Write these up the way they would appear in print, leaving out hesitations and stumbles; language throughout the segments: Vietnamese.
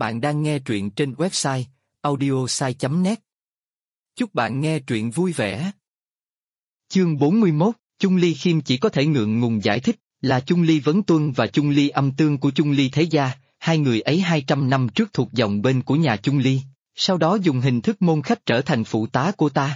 Bạn đang nghe truyện trên website audiosai.net. Chúc bạn nghe truyện vui vẻ. Chương 41, Chung Ly Khiêm chỉ có thể ngượng ngùng giải thích, là Chung Ly Vấn Tuân và Chung Ly Âm Tương của Chung Ly Thế Gia, hai người ấy 200 năm trước thuộc dòng bên của nhà Chung Ly, sau đó dùng hình thức môn khách trở thành phụ tá của ta.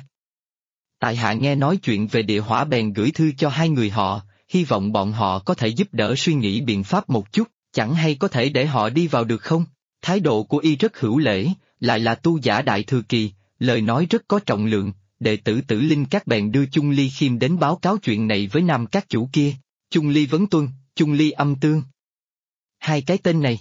Tại hạ nghe nói chuyện về địa hỏa bèn gửi thư cho hai người họ, hy vọng bọn họ có thể giúp đỡ suy nghĩ biện pháp một chút, chẳng hay có thể để họ đi vào được không? Thái độ của y rất hữu lễ, lại là tu giả đại thừa kỳ, lời nói rất có trọng lượng, đệ tử Tử Linh Các bèn đưa Chung Ly Khiêm đến báo cáo chuyện này với nam các chủ kia, Chung Ly Vấn Tuân, Chung Ly Âm Tương. Hai cái tên này.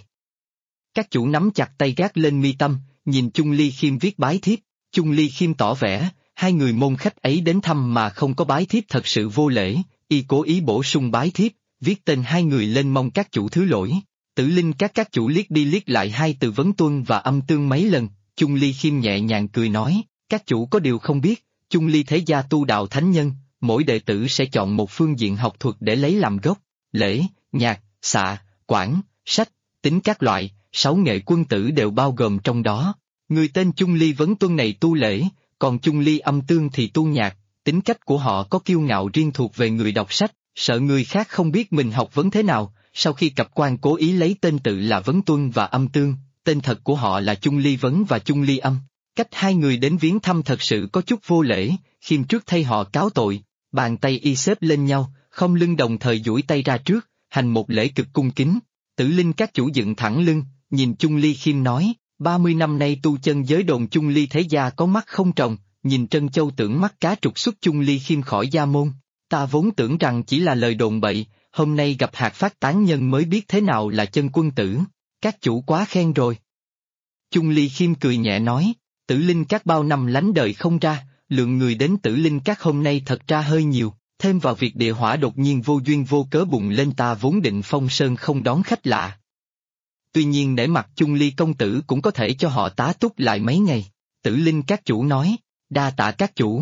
Các chủ nắm chặt tay gác lên mi tâm, nhìn Chung Ly Khiêm viết bái thiếp, Chung Ly Khiêm tỏ vẻ, hai người môn khách ấy đến thăm mà không có bái thiếp thật sự vô lễ, y cố ý bổ sung bái thiếp, viết tên hai người lên mong các chủ thứ lỗi. Tử Linh các chủ liếc đi liếc lại hai từ Vấn Tuân và Âm Tương mấy lần, Chung Ly Khiêm nhẹ nhàng cười nói, các chủ có điều không biết, Chung Ly Thế Gia tu đạo thánh nhân, mỗi đệ tử sẽ chọn một phương diện học thuật để lấy làm gốc, lễ, nhạc, xạ, quản, sách, tính các loại, 6 nghệ quân tử đều bao gồm trong đó. Người tên Chung Ly Vấn Tuân này tu lễ, còn Chung Ly Âm Tương thì tu nhạc, tính cách của họ có kiêu ngạo riêng thuộc về người đọc sách, sợ người khác không biết mình học vấn thế nào. Sau khi cặp quan cố ý lấy tên tự là Vấn Tuân và Âm Tương, tên thật của họ là Chung Ly Vấn và Chung Ly Âm. Cách hai người đến viếng thăm thật sự có chút vô lễ, Khiêm trước thay họ cáo tội, bàn tay y xếp lên nhau, không lưng đồng thời duỗi tay ra trước, hành một lễ cực cung kính. Tử Linh các chủ dựng thẳng lưng, nhìn Chung Ly Khiêm nói, 30 năm nay tu chân giới đồn Chung Ly Thế Gia có mắt không tròng, nhìn Trân Châu tưởng mắt cá trục xuất Chung Ly Khiêm khỏi gia môn. Ta vốn tưởng rằng chỉ là lời đồn bậy, hôm nay gặp hạt phát tán nhân mới biết thế nào là chân quân tử, các chủ quá khen rồi. Chung Ly Khiêm cười nhẹ nói, Tử Linh Các bao năm lánh đời không ra, lượng người đến Tử Linh Các hôm nay thật ra hơi nhiều, thêm vào việc địa hỏa đột nhiên vô duyên vô cớ bùng lên ta vốn định phong sơn không đón khách lạ. Tuy nhiên nể mặt Chung Ly công tử cũng có thể cho họ tá túc lại mấy ngày, Tử Linh Các chủ nói, đa tạ các chủ.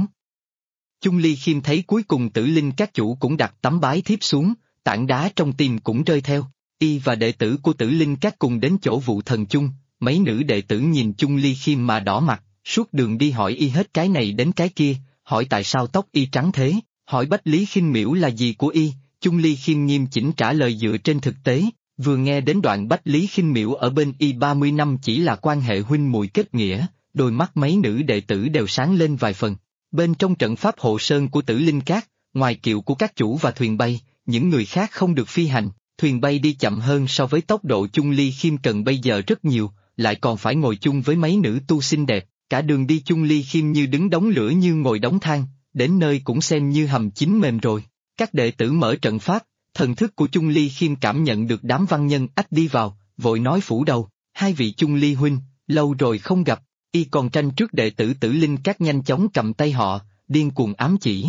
Chung Ly Khiêm thấy cuối cùng Tử Linh Các chủ cũng đặt tấm bái thiếp xuống, tảng đá trong tim cũng rơi theo, y và đệ tử của Tử Linh Các cùng đến chỗ vụ thần chung, mấy nữ đệ tử nhìn Chung Ly Khiêm mà đỏ mặt, suốt đường đi hỏi y hết cái này đến cái kia, hỏi tại sao tóc y trắng thế, hỏi Bách Lý Khinh Miễu là gì của y, Chung Ly Khiêm nghiêm chỉnh trả lời dựa trên thực tế, vừa nghe đến đoạn Bách Lý Khinh Miễu ở bên y 30 năm chỉ là quan hệ huynh muội kết nghĩa, đôi mắt mấy nữ đệ tử đều sáng lên vài phần. Bên trong trận pháp hộ sơn của Tử Linh Các, ngoài kiệu của các chủ và thuyền bay, những người khác không được phi hành, thuyền bay đi chậm hơn so với tốc độ Chung Ly Khiêm cần bây giờ rất nhiều, lại còn phải ngồi chung với mấy nữ tu xinh đẹp, cả đường đi Chung Ly Khiêm như đứng đống lửa như ngồi đống than, đến nơi cũng xem như hầm chín mềm rồi. Các đệ tử mở trận pháp, thần thức của Chung Ly Khiêm cảm nhận được đám văn nhân ách đi vào, vội nói phủ đầu, hai vị Chung Ly huynh, lâu rồi không gặp, y còn tranh trước đệ tử Tử Linh Các nhanh chóng cầm tay họ, điên cuồng ám chỉ.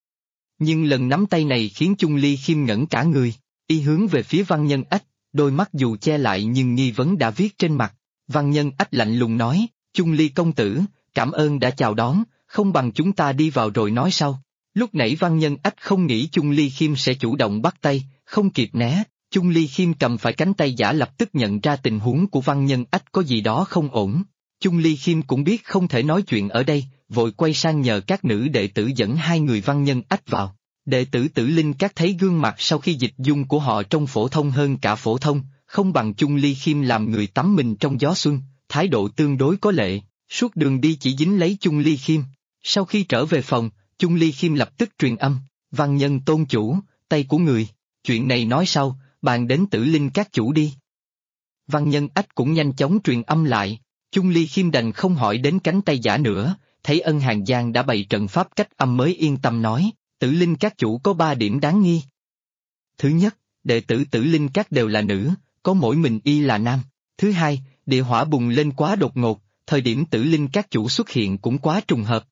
Nhưng lần nắm tay này khiến Chung Ly Khiêm ngẩn cả người, y hướng về phía văn nhân ách, đôi mắt dù che lại nhưng nghi vấn đã viết trên mặt. Văn nhân ách lạnh lùng nói, Chung Ly công tử, cảm ơn đã chào đón, không bằng chúng ta đi vào rồi nói sau. Lúc nãy văn nhân ách không nghĩ Chung Ly Khiêm sẽ chủ động bắt tay, không kịp né, Chung Ly Khiêm cầm phải cánh tay giả lập tức nhận ra tình huống của văn nhân ách có gì đó không ổn. Chung Ly Khiêm cũng biết không thể nói chuyện ở đây, vội quay sang nhờ các nữ đệ tử dẫn hai người văn nhân ách vào. Đệ tử Tử Linh Các thấy gương mặt sau khi dịch dung của họ trông phổ thông hơn cả phổ thông, không bằng Chung Ly Khiêm làm người tắm mình trong gió xuân, thái độ tương đối có lệ, suốt đường đi chỉ dính lấy Chung Ly Khiêm. Sau khi trở về phòng, Chung Ly Khiêm lập tức truyền âm, văn nhân tôn chủ, tay của người, chuyện này nói sau, bàn đến Tử Linh Các chủ đi. Văn nhân ách cũng nhanh chóng truyền âm lại, Chung Ly Khiêm đành không hỏi đến cánh tay giả nữa, thấy Ân Hàng Giang đã bày trận pháp cách âm mới yên tâm nói, Tử Linh Các chủ có 3 điểm đáng nghi. Thứ nhất, đệ tử Tử Linh Các đều là nữ, có mỗi mình y là nam. Thứ hai, địa hỏa bùng lên quá đột ngột, thời điểm Tử Linh Các chủ xuất hiện cũng quá trùng hợp.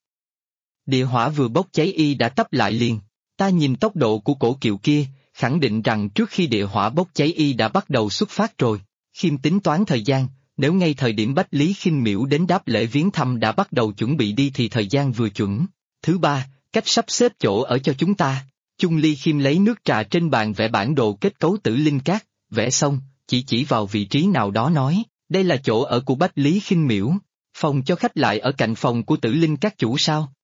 Địa hỏa vừa bốc cháy y đã tấp lại liền, ta nhìn tốc độ của cổ kiệu kia, khẳng định rằng trước khi địa hỏa bốc cháy y đã bắt đầu xuất phát rồi. Khiêm tính toán thời gian, nếu ngay thời điểm Bách Lý Khinh Miễu đến đáp lễ viếng thăm đã bắt đầu chuẩn bị đi thì thời gian vừa chuẩn. Thứ ba, cách sắp xếp chỗ ở cho chúng ta. Chung Ly Khiêm lấy nước trà trên bàn vẽ bản đồ kết cấu Tử Linh Các, vẽ xong, chỉ vào vị trí nào đó nói, Đây là chỗ ở của Bách Lý Khinh Miễu, phòng cho khách lại ở cạnh phòng của Tử Linh các chủ sao?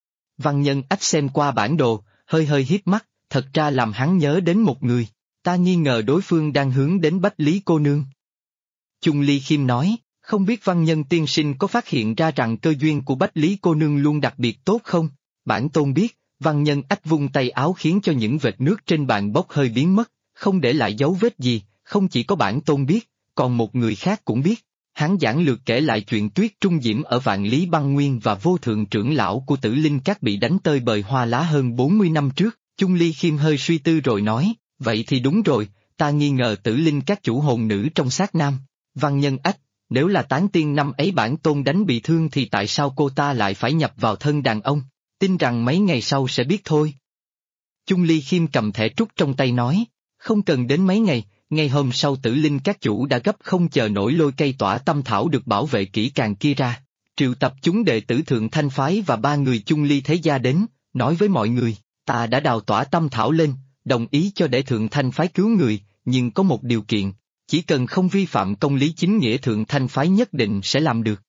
Văn Nhân Ách xem qua bản đồ, hơi hơi híp mắt, thật ra làm hắn nhớ đến một người, ta nghi ngờ đối phương đang hướng đến Bách Lý cô nương. Chung Ly Khiêm nói, không biết Văn Nhân tiên sinh có phát hiện ra rằng cơ duyên của Bách Lý cô nương luôn đặc biệt tốt không? Bản tôn biết, Văn Nhân Ách vung tay áo khiến cho những vệt nước trên bàn bốc hơi biến mất, không để lại dấu vết gì, không chỉ có bản tôn biết, còn một người khác cũng biết. Hắn giản lược kể lại chuyện Tuyết Trung Diễm ở Vạn Lý Băng Nguyên và vô thượng trưởng lão của Tử Linh Các bị đánh tơi bời hoa lá hơn 40 năm trước. Chung Ly Khiêm hơi suy tư rồi nói, vậy thì đúng rồi, ta nghi ngờ Tử Linh Các chủ hồn nữ trong xác nam. Văn Nhân Ách, nếu là tán tiên năm ấy bản tôn đánh bị thương thì tại sao cô ta lại phải nhập vào thân đàn ông? Tin rằng mấy ngày sau sẽ biết thôi. Chung Ly Khiêm cầm thẻ trúc trong tay nói, không cần đến mấy ngày. Ngày hôm sau Tử Linh các chủ đã gấp không chờ nổi lôi cây tỏa tâm thảo được bảo vệ kỹ càng kia ra, triệu tập chúng đệ tử Thượng Thanh Phái và 3 người Chung Ly Thế Gia đến, nói với mọi người, ta đã đào tỏa tâm thảo lên, đồng ý cho để Thượng Thanh Phái cứu người, nhưng có một điều kiện, chỉ cần không vi phạm công lý chính nghĩa Thượng Thanh Phái nhất định sẽ làm được.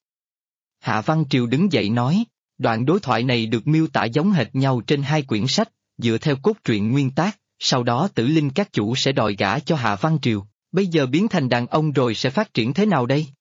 Hạ Văn Triều đứng dậy nói, đoạn đối thoại này được miêu tả giống hệt nhau trên 2 quyển sách, dựa theo cốt truyện nguyên tác. Sau đó Tử Linh các chủ sẽ đòi gả cho Hạ Văn Triều, bây giờ biến thành đàn ông rồi sẽ phát triển thế nào đây?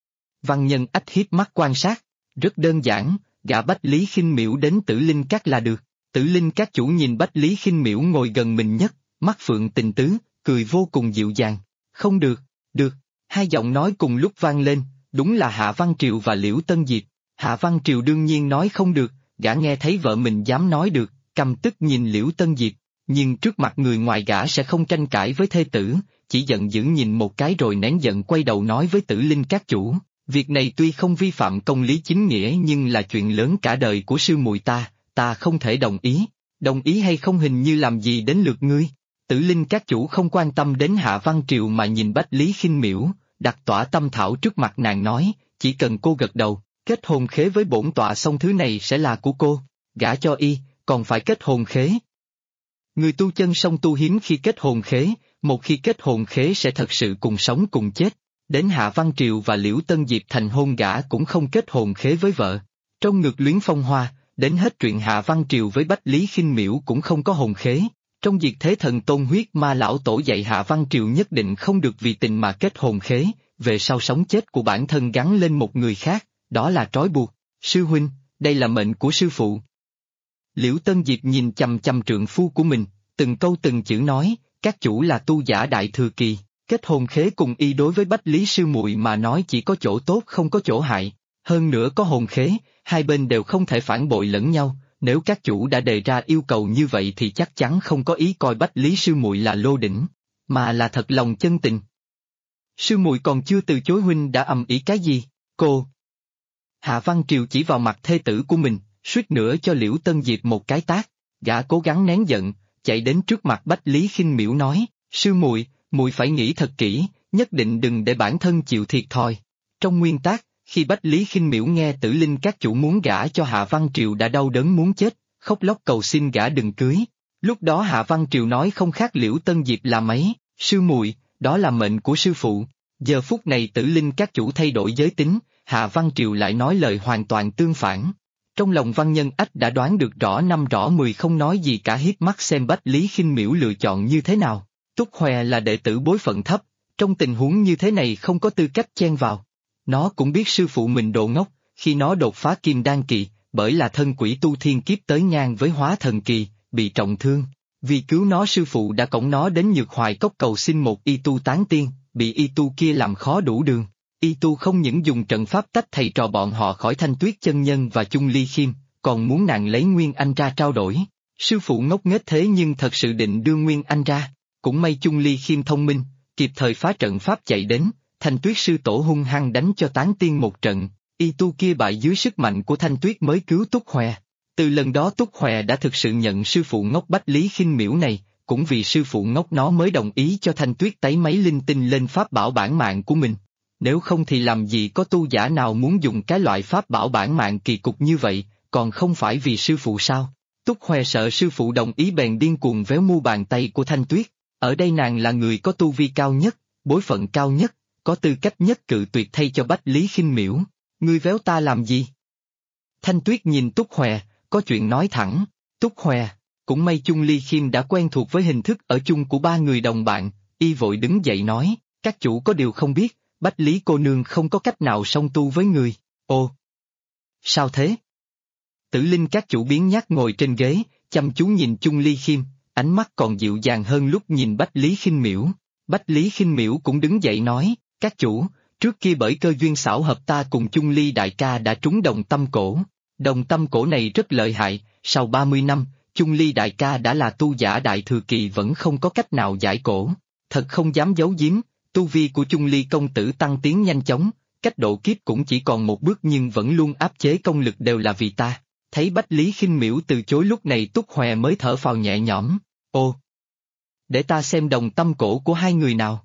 Văn Nhân Ách híp mắt quan sát, rất đơn giản, gả Bách Lý Khinh Miễu đến Tử Linh các là được. Tử Linh các chủ nhìn Bách Lý Khinh Miễu ngồi gần mình nhất, mắt phượng tình tứ, cười vô cùng dịu dàng. Không được, được, 2 giọng nói cùng lúc vang lên, đúng là Hạ Văn Triều và Liễu Tân Diệp. Hạ Văn Triều đương nhiên nói không được, gã nghe thấy vợ mình dám nói được, căm tức nhìn Liễu Tân Diệp. Nhưng trước mặt người ngoài gã sẽ không tranh cãi với thê tử, chỉ giận dữ nhìn một cái rồi nén giận quay đầu nói với Tử Linh các chủ, việc này tuy không vi phạm công lý chính nghĩa nhưng là chuyện lớn cả đời của sư muội ta không thể đồng ý hay không hình như làm gì đến lượt ngươi. Tử Linh các chủ không quan tâm đến Hạ Văn Triều mà nhìn Bách Lý Khinh Miễu, đặt tỏa tâm thảo trước mặt nàng nói, chỉ cần cô gật đầu, kết hôn khế với bổn tọa xong thứ này sẽ là của cô, gả cho y, còn phải kết hôn khế. Người tu chân song tu hiếm khi kết hồn khế, một khi kết hồn khế sẽ thật sự cùng sống cùng chết. Đến Hạ Văn Triều và Liễu Tân Diệp thành hôn gã cũng không kết hồn khế với vợ. Trong Ngược Luyến Phong Hoa, đến hết truyện Hạ Văn Triều với Bách Lý Khinh Miễu cũng không có hồn khế. Trong Diệt Thế Thần Tôn Huyết Ma lão tổ dạy Hạ Văn Triều nhất định không được vì tình mà kết hồn khế, về sau sống chết của bản thân gắn lên một người khác, đó là trói buộc. Sư huynh, đây là mệnh của sư phụ. Liễu Tân Diệp nhìn chằm chằm trượng phu của mình, từng câu từng chữ nói, các chủ là tu giả đại thừa kỳ, kết hôn khế cùng y đối với Bách Lý sư muội mà nói chỉ có chỗ tốt không có chỗ hại, hơn nữa có hồn khế, hai bên đều không thể phản bội lẫn nhau, nếu các chủ đã đề ra yêu cầu như vậy thì chắc chắn không có ý coi Bách Lý sư muội là lô đỉnh, mà là thật lòng chân tình. Sư muội còn chưa từ chối huynh đã ầm ĩ cái gì, cô? Hạ Văn Triều chỉ vào mặt thê tử của mình, suýt nữa cho Liễu Tân Diệp một cái tát, gã cố gắng nén giận, chạy đến trước mặt Bách Lý Khinh Miễu nói, sư muội, muội phải nghĩ thật kỹ, nhất định đừng để bản thân chịu thiệt thòi. Trong nguyên tác, khi Bách Lý Khinh Miễu nghe Tử Linh các chủ muốn gả cho Hạ Văn Triều đã đau đớn muốn chết, khóc lóc cầu xin gã đừng cưới. Lúc đó Hạ Văn Triều nói không khác Liễu Tân Diệp là mấy, sư muội, đó là mệnh của sư phụ. Giờ phút này Tử Linh các chủ thay đổi giới tính, Hạ Văn Triều lại nói lời hoàn toàn tương phản. Trong lòng Văn Nhân Ách đã đoán được rõ 5 rõ 10 không nói gì cả, híp mắt xem Bách Lý Khinh Miễu lựa chọn như thế nào. Túc Hoè là đệ tử bối phận thấp, trong tình huống như thế này không có tư cách chen vào. Nó cũng biết sư phụ mình đồ ngốc, khi nó đột phá Kim Đan kỳ, bởi là thân quỷ tu thiên kiếp tới ngang với hóa thần kỳ, bị trọng thương. Vì cứu nó sư phụ đã cõng nó đến Nhược Hoài Cốc cầu xin một y tu tán tiên, bị y tu kia làm khó đủ đường. Y tu không những dùng trận pháp tách thầy trò bọn họ khỏi Thanh Tuyết chân nhân và Chung Ly Khiêm, còn muốn nàng lấy Nguyên Anh ra trao đổi. Sư phụ ngốc nghếch thế nhưng thật sự định đưa Nguyên Anh ra. Cũng may Chung Ly Khiêm thông minh, kịp thời phá trận pháp chạy đến, Thanh Tuyết sư tổ hung hăng đánh cho tán tiên một trận, y tu kia bại dưới sức mạnh của Thanh Tuyết mới cứu Túc Hoè. Từ lần đó Túc Hoè đã thực sự nhận sư phụ ngốc Bách Lý Khinh Miễu này, cũng vì sư phụ ngốc nó mới đồng ý cho Thanh Tuyết tấy mấy linh tinh lên pháp bảo bản mạng của mình. Nếu không thì làm gì có tu giả nào muốn dùng cái loại pháp bảo bản mạng kỳ cục như vậy, còn không phải vì sư phụ sao? Túc Hoè sợ sư phụ đồng ý bèn điên cuồng véo mu bàn tay của Thanh Tuyết. Ở đây nàng là người có tu vi cao nhất, bối phận cao nhất, có tư cách nhất cự tuyệt thay cho Bách Lý Khinh Miễu. Ngươi véo ta làm gì? Thanh Tuyết nhìn Túc Hòe, có chuyện nói thẳng. Túc Hòe, cũng may Chung Ly Khiêm đã quen thuộc với hình thức ở chung của ba người đồng bạn, y vội đứng dậy nói, các chủ có điều không biết, Bách Lý cô nương không có cách nào song tu với người. Ồ! Sao thế? Tử Linh các chủ biến nhát ngồi trên ghế, chăm chú nhìn Chung Ly Khiêm, ánh mắt còn dịu dàng hơn lúc nhìn Bách Lý Khinh Miễu. Bách Lý Khinh Miễu cũng đứng dậy nói, các chủ, trước kia bởi cơ duyên xảo hợp ta cùng Chung Ly đại ca đã trúng đồng tâm cổ. Đồng tâm cổ này rất lợi hại, sau 30 năm, Chung Ly đại ca đã là tu giả đại thừa kỳ vẫn không có cách nào giải cổ. Thật không dám giấu giếm, tu vi của Chung Ly công tử tăng tiến nhanh chóng, cách độ kiếp cũng chỉ còn một bước nhưng vẫn luôn áp chế công lực đều là vì ta. Thấy Bách Lý Khinh Miễu từ chối lúc này Túc Hòe mới thở phào nhẹ nhõm. Ô! Để ta xem đồng tâm cổ của hai người nào.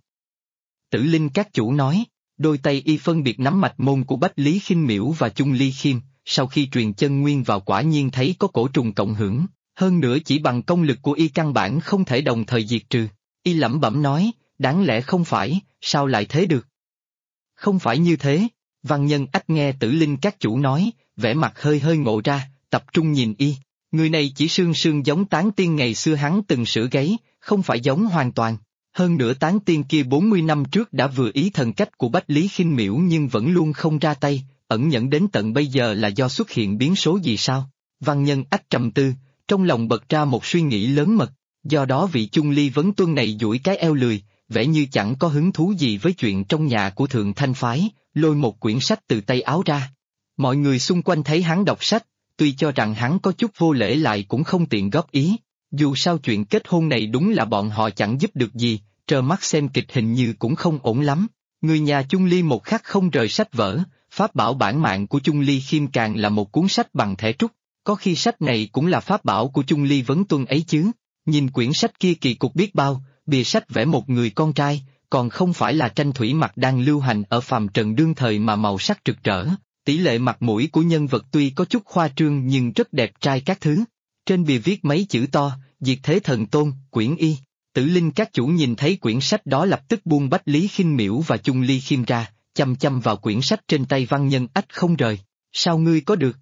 Tử Linh các chủ nói, đôi tay y phân biệt nắm mạch môn của Bách Lý Khinh Miễu và Chung Ly Khiêm, sau khi truyền chân nguyên vào quả nhiên thấy có cổ trùng cộng hưởng, hơn nữa chỉ bằng công lực của y căn bản không thể đồng thời diệt trừ. Y lẩm bẩm nói, đáng lẽ không phải, sao lại thế được? Không phải như thế, Văn Nhân Ách nghe Tử Linh các chủ nói, vẻ mặt hơi hơi ngộ ra, tập trung nhìn y, người này chỉ sương sương giống Tán Tiên ngày xưa hắn từng sửa gáy, không phải giống hoàn toàn. Hơn nữa Tán Tiên kia 40 năm trước đã vừa ý thần cách của Bách Lý Khinh Miễu nhưng vẫn luôn không ra tay, ẩn nhẫn đến tận bây giờ là do xuất hiện biến số gì sao? Văn Nhân Ách trầm tư, trong lòng bật ra một suy nghĩ lớn mật, do đó vị Chung Ly Vấn Tuân này duỗi cái eo lười, vẻ như chẳng có hứng thú gì với chuyện trong nhà của Thượng Thanh Phái, lôi một quyển sách từ tay áo ra. Mọi người xung quanh thấy hắn đọc sách, tuy cho rằng hắn có chút vô lễ lại cũng không tiện góp ý, dù sao chuyện kết hôn này đúng là bọn họ chẳng giúp được gì, trơ mắt xem kịch hình như cũng không ổn lắm. Người nhà Chung Ly một khắc không rời sách vở, pháp bảo bản mạng của Chung Ly Khiêm càng là một cuốn sách bằng thẻ trúc, có khi sách này cũng là pháp bảo của Chung Ly Vấn Tuân ấy chứ. Nhìn quyển sách kia kỳ cục biết bao, bìa sách vẽ một người con trai, còn không phải là tranh thủy mặc đang lưu hành ở phàm trần đương thời mà màu sắc rực rỡ, tỷ lệ mặt mũi của nhân vật tuy có chút khoa trương nhưng rất đẹp trai các thứ. Trên bìa viết mấy chữ to, Diệt Thế Thần Tôn, quyển y. Tử Linh các chủ nhìn thấy quyển sách đó lập tức buông Bách Lý Khinh Miễu và Chung Ly Khiêm ra, chăm chăm vào quyển sách trên tay Văn Nhân Ách không rời. Sao ngươi có được?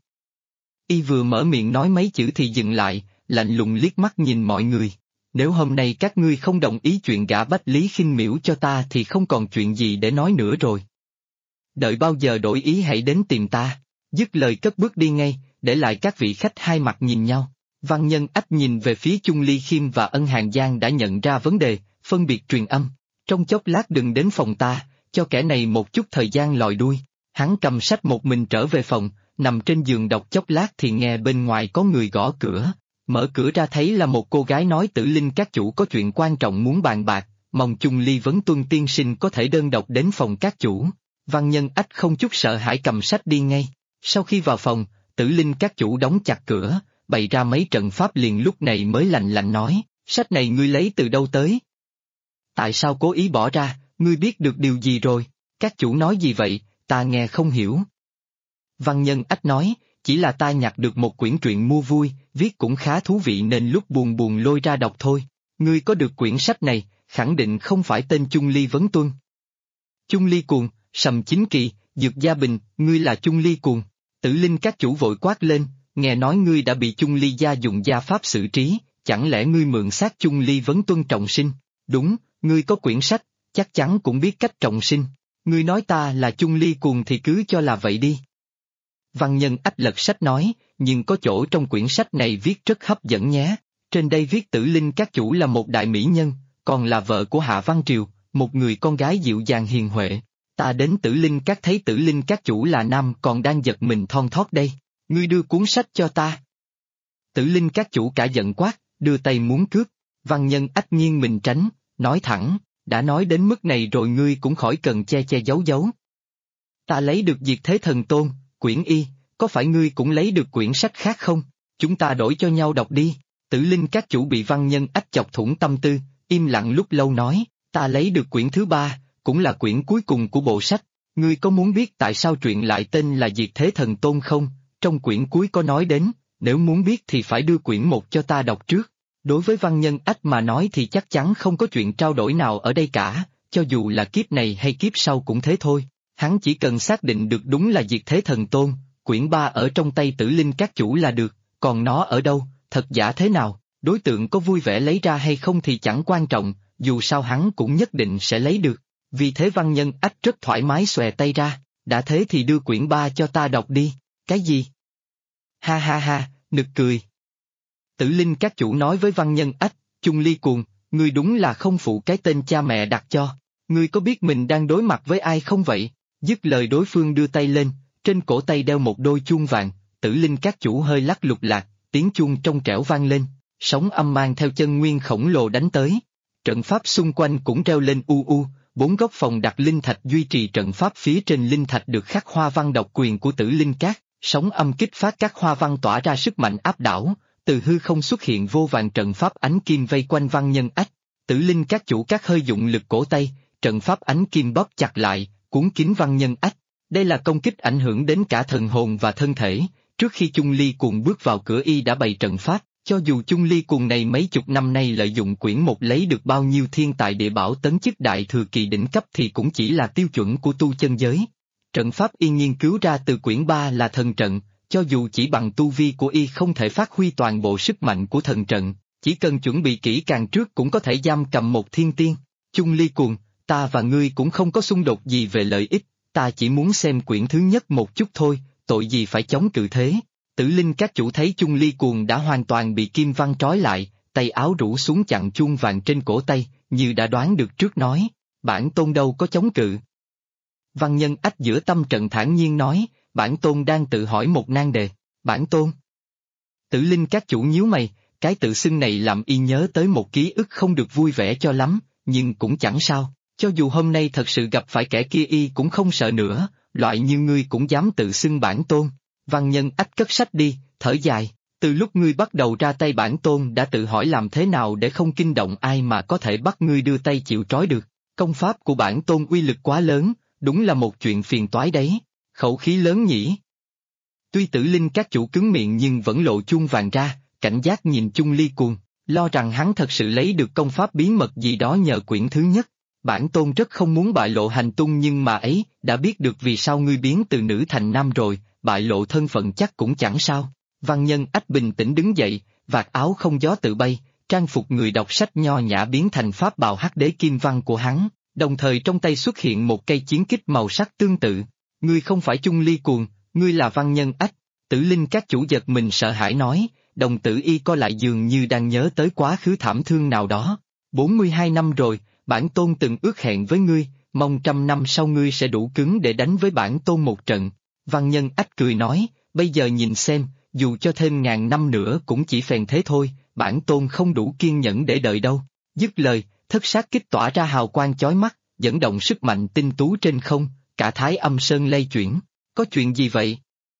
Y vừa mở miệng nói mấy chữ thì dừng lại, lạnh lùng liếc mắt nhìn mọi người. Nếu hôm nay các ngươi không đồng ý chuyện gả Bách Lý Khinh Miễu cho ta thì không còn chuyện gì để nói nữa rồi. Đợi bao giờ đổi ý hãy đến tìm ta. Dứt lời cất bước đi ngay, để lại các vị khách hai mặt nhìn nhau. Văn Nhân Ách nhìn về phía Chung Ly Khiêm và Ân Hàng Giang đã nhận ra vấn đề, phân biệt truyền âm. Trong chốc lát đừng đến phòng ta, cho kẻ này một chút thời gian lòi đuôi. Hắn cầm sách một mình trở về phòng, nằm trên giường đọc chốc lát thì nghe bên ngoài có người gõ cửa. Mở cửa ra thấy là một cô gái nói Tử Linh các chủ có chuyện quan trọng muốn bàn bạc, mong Chung Ly Vấn Tuân tiên sinh có thể đơn độc đến phòng các chủ. Văn Nhân Ách không chút sợ hãi cầm sách đi ngay. Sau khi vào phòng, Tử Linh các chủ đóng chặt cửa, bày ra mấy trận pháp liền lúc này mới lạnh lạnh nói, sách này ngươi lấy từ đâu tới? Tại sao cố ý bỏ ra, ngươi biết được điều gì rồi? Các chủ nói gì vậy, ta nghe không hiểu. Văn Nhân Ách nói, chỉ là ta nhặt được một quyển truyện mua vui, viết cũng khá thú vị nên lúc buồn buồn lôi ra đọc thôi. Ngươi có được quyển sách này, khẳng định không phải tên Chung Ly Vấn Tuân. Chung Ly Cuồng, Sầm Chính Kỳ, Dược Gia Bình, ngươi là Chung Ly Cuồng. Tử Linh các chủ vội quát lên, nghe nói ngươi đã bị Chung Ly gia dùng gia pháp xử trí, chẳng lẽ ngươi mượn xác Chung Ly Vấn Tuân trọng sinh? Đúng, ngươi có quyển sách, chắc chắn cũng biết cách trọng sinh. Ngươi nói ta là Chung Ly Cuồng thì cứ cho là vậy đi. Văn Nhân Ách lật sách nói, nhưng có chỗ trong quyển sách này viết rất hấp dẫn nhé. Trên đây viết Tử Linh các chủ là một đại mỹ nhân, còn là vợ của Hạ Văn Triều, một người con gái dịu dàng hiền huệ. Ta đến Tử Linh các thấy Tử Linh các chủ là nam còn đang giật mình thon thót đây. Ngươi đưa cuốn sách cho ta. Tử Linh các chủ cả giận quát, đưa tay muốn cướp. Văn Nhân Ách nghiêng mình tránh, nói thẳng, đã nói đến mức này rồi ngươi cũng khỏi cần che che giấu giấu. Ta lấy được Diệt Thế Thần Tôn, quyển y, có phải ngươi cũng lấy được quyển sách khác không? Chúng ta đổi cho nhau đọc đi. Tử Linh các chủ bị Văn Nhân Ách chọc thủng tâm tư, im lặng lúc lâu nói, ta lấy được quyển thứ 3, cũng là quyển cuối cùng của bộ sách. Ngươi có muốn biết tại sao truyện lại tên là Diệt Thế Thần Tôn không? Trong quyển cuối có nói đến, nếu muốn biết thì phải đưa quyển 1 cho ta đọc trước. Đối với Văn Nhân Ách mà nói thì chắc chắn không có chuyện trao đổi nào ở đây cả, cho dù là kiếp này hay kiếp sau cũng thế thôi. Hắn chỉ cần xác định được đúng là diệt thế thần tôn, quyển 3 ở trong tay Tử Linh các chủ là được, còn nó ở đâu, thật giả thế nào, đối tượng có vui vẻ lấy ra hay không thì chẳng quan trọng, dù sao hắn cũng nhất định sẽ lấy được. Vì thế Văn Nhân Ách rất thoải mái xòe tay ra, đã thế thì đưa quyển 3 cho ta đọc đi. Cái gì? Ha ha ha, nực cười. Tử Linh các chủ nói với Văn Nhân Ách, Chung Ly Cuồng, ngươi đúng là không phụ cái tên cha mẹ đặt cho, ngươi có biết mình đang đối mặt với ai không vậy? Dứt lời đối phương đưa tay lên, trên cổ tay đeo một đôi chuông vàng, Tử Linh các chủ hơi lắc lục lạc, tiếng chuông trong trẻo vang lên, sóng âm mang theo chân nguyên khổng lồ đánh tới. Trận pháp xung quanh cũng reo lên u u, 4 góc phòng đặt linh thạch duy trì trận pháp phía trên linh thạch được khắc hoa văn độc quyền của Tử Linh Các, sóng âm kích phát các hoa văn tỏa ra sức mạnh áp đảo, từ hư không xuất hiện vô vàn trận pháp ánh kim vây quanh Văn Nhân Ách. Tử Linh các chủ các hơi dụng lực cổ tay, trận pháp ánh kim bóp chặt lại, cuốn kín Văn Nhân Ách. Đây là công kích ảnh hưởng đến cả thần hồn và thân thể. Trước khi Chung Ly Cuồng bước vào cửa y đã bày trận pháp, cho dù Chung Ly Cuồng này mấy chục năm nay lợi dụng quyển 1 lấy được bao nhiêu thiên tài địa bảo tấn chức đại thừa kỳ đỉnh cấp thì cũng chỉ là tiêu chuẩn của tu chân giới. Trận pháp y nghiên cứu ra từ quyển 3 là thần trận, cho dù chỉ bằng tu vi của y không thể phát huy toàn bộ sức mạnh của thần trận, chỉ cần chuẩn bị kỹ càng trước cũng có thể giam cầm một thiên tiên. Chung Ly Cuồng, ta và ngươi cũng không có xung đột gì về lợi ích, ta chỉ muốn xem quyển thứ nhất một chút thôi, tội gì phải chống cự thế. Tử Linh các chủ thấy Chung Ly Cuồng đã hoàn toàn bị kim văn trói lại, tay áo rũ xuống chặn chuông vàng trên cổ tay, như đã đoán được trước nói, bản tôn đâu có chống cự. Văn Nhân Ách giữa tâm trận thản nhiên nói, bản tôn đang tự hỏi một nan đề, bản tôn. Tử Linh các chủ nhíu mày, cái tự xưng này làm y nhớ tới một ký ức không được vui vẻ cho lắm, nhưng cũng chẳng sao, cho dù hôm nay thật sự gặp phải kẻ kia y cũng không sợ nữa, loại như ngươi cũng dám tự xưng bản tôn. Văn Nhân Ách cất sách đi, thở dài, từ lúc ngươi bắt đầu ra tay bản tôn đã tự hỏi làm thế nào để không kinh động ai mà có thể bắt ngươi đưa tay chịu trói được, công pháp của bản tôn uy lực quá lớn, đúng là một chuyện phiền toái đấy, khẩu khí lớn nhỉ. Tuy Tử Linh các chủ cứng miệng nhưng vẫn lộ chuông vàng ra, cảnh giác nhìn Chung Ly Cuồng, lo rằng hắn thật sự lấy được công pháp bí mật gì đó nhờ quyển thứ nhất. Bản tôn rất không muốn bại lộ hành tung nhưng mà ấy, đã biết được vì sao ngươi biến từ nữ thành nam rồi, bại lộ thân phận chắc cũng chẳng sao. Văn Nhân Ách bình tĩnh đứng dậy, vạt áo không gió tự bay, trang phục người đọc sách nho nhã biến thành pháp bào hắc đế kim văn của hắn, đồng thời trong tay xuất hiện một cây chiến kích màu sắc tương tự. Ngươi không phải Chung Ly Cuồng, ngươi là Văn Nhân Ách. Tử Linh các chủ giật mình sợ hãi nói, đồng tử y co lại dường như đang nhớ tới quá khứ thảm thương nào đó. 42 năm rồi, bản tôn từng ước hẹn với ngươi, mong 100 năm sau ngươi sẽ đủ cứng để đánh với bản tôn một trận. Văn Nhân Ách cười nói, bây giờ nhìn xem, dù cho thêm 1000 năm nữa cũng chỉ phèn thế thôi, bản tôn không đủ kiên nhẫn để đợi đâu. Dứt lời, thất sát kích tỏa ra hào quang chói mắt, dẫn động sức mạnh tinh tú trên không, cả Thái Âm Sơn lay chuyển. Có chuyện gì vậy?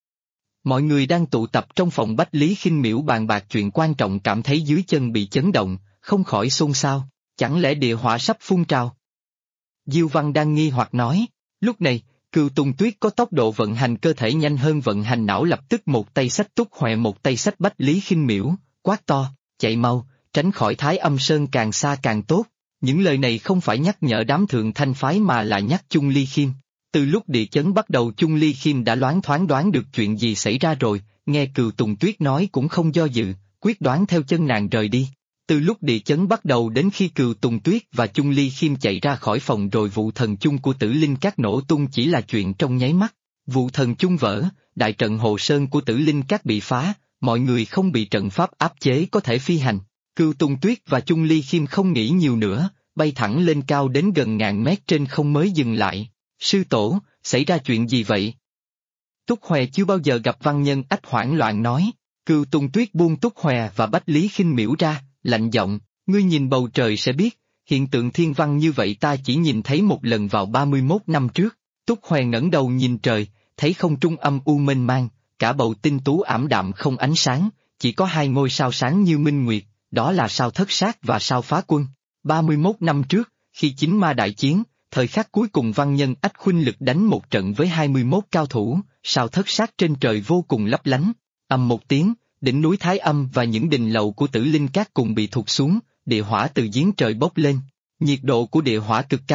Mọi người đang tụ tập trong phòng Bách Lý Khinh Miễu bàn bạc chuyện quan trọng cảm thấy dưới chân bị chấn động, không khỏi xôn xao, chẳng lẽ địa hỏa sắp phun trào? Diêu Văn đang nghi hoặc nói, lúc này, Cừu Tùng Tuyết có tốc độ vận hành cơ thể nhanh hơn vận hành não lập tức một tay xách Túc Hoè một tay xách Bách Lý Khinh Miễu, quát to, chạy mau, tránh khỏi Thái Âm Sơn càng xa càng tốt. Những lời này không phải nhắc nhở đám thượng thanh phái mà là nhắc Chung Ly Khiêm. Từ lúc địa chấn bắt đầu Chung Ly Khiêm đã loáng thoáng đoán được chuyện gì xảy ra rồi, nghe Cừu Tùng Tuyết nói cũng không do dự, quyết đoán theo chân nàng rời đi. Từ lúc địa chấn bắt đầu đến khi Cừu Tùng Tuyết và Chung Ly Khiêm chạy ra khỏi phòng rồi vụ thần chung của Tử Linh Các nổ tung chỉ là chuyện trong nháy mắt. Vụ thần chung vỡ, đại trận Hồ Sơn của Tử Linh Các bị phá, mọi người không bị trận pháp áp chế có thể phi hành. Cừu Tùng Tuyết và Chung Ly Khiêm không nghĩ nhiều nữa, bay thẳng lên cao đến gần 1000 mét trên không mới dừng lại. Sư tổ, xảy ra chuyện gì vậy? Túc Hoè chưa bao giờ gặp Văn Nhân Ách hoảng loạn nói. Cừu Tùng Tuyết buông Túc Hoè và Bách Lý Khinh Miễu ra, lạnh giọng, ngươi nhìn bầu trời sẽ biết, hiện tượng thiên văn như vậy ta chỉ nhìn thấy một lần vào 31 năm trước. Túc Hoè ngẩng đầu nhìn trời, thấy không trung âm u mênh mang, cả bầu tinh tú ảm đạm không ánh sáng, chỉ có 2 ngôi sao sáng như minh nguyệt, đó là sao Thất Sát và sao Phá Quân. 31 năm trước, khi chính ma đại chiến, thời khắc cuối cùng Văn Nhân Ách khuynh lực đánh một trận với 21 cao thủ, sao Thất Sát trên trời vô cùng lấp lánh. Ầm một tiếng, đỉnh núi Thái Âm và những đình lầu của Tử Linh Các cùng bị thụt xuống, địa hỏa từ giếng trời bốc lên. Nhiệt độ của địa hỏa cực cao,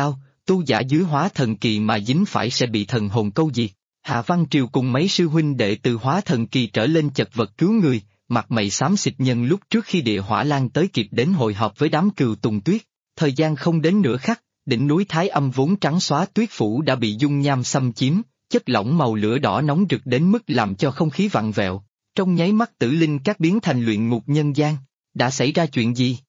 tu giả dưới hóa thần kỳ mà dính phải sẽ bị thần hồn câu diệt. Hạ Văn Triều cùng mấy sư huynh đệ từ hóa thần kỳ trở lên chật vật cứu người, mặt mày xám xịt nhân lúc trước khi địa hỏa lan tới kịp đến hội họp với đám cừu Tùng Tuyết. Thời gian không đến nửa khắc, đỉnh núi Thái Âm vốn trắng xóa tuyết phủ đã bị dung nham xâm chiếm, chất lỏng màu lửa đỏ nóng rực đến mức làm cho không khí vặn vẹo. Trong nháy mắt Tử Linh Các biến thành luyện ngục nhân gian. Đã xảy ra chuyện gì?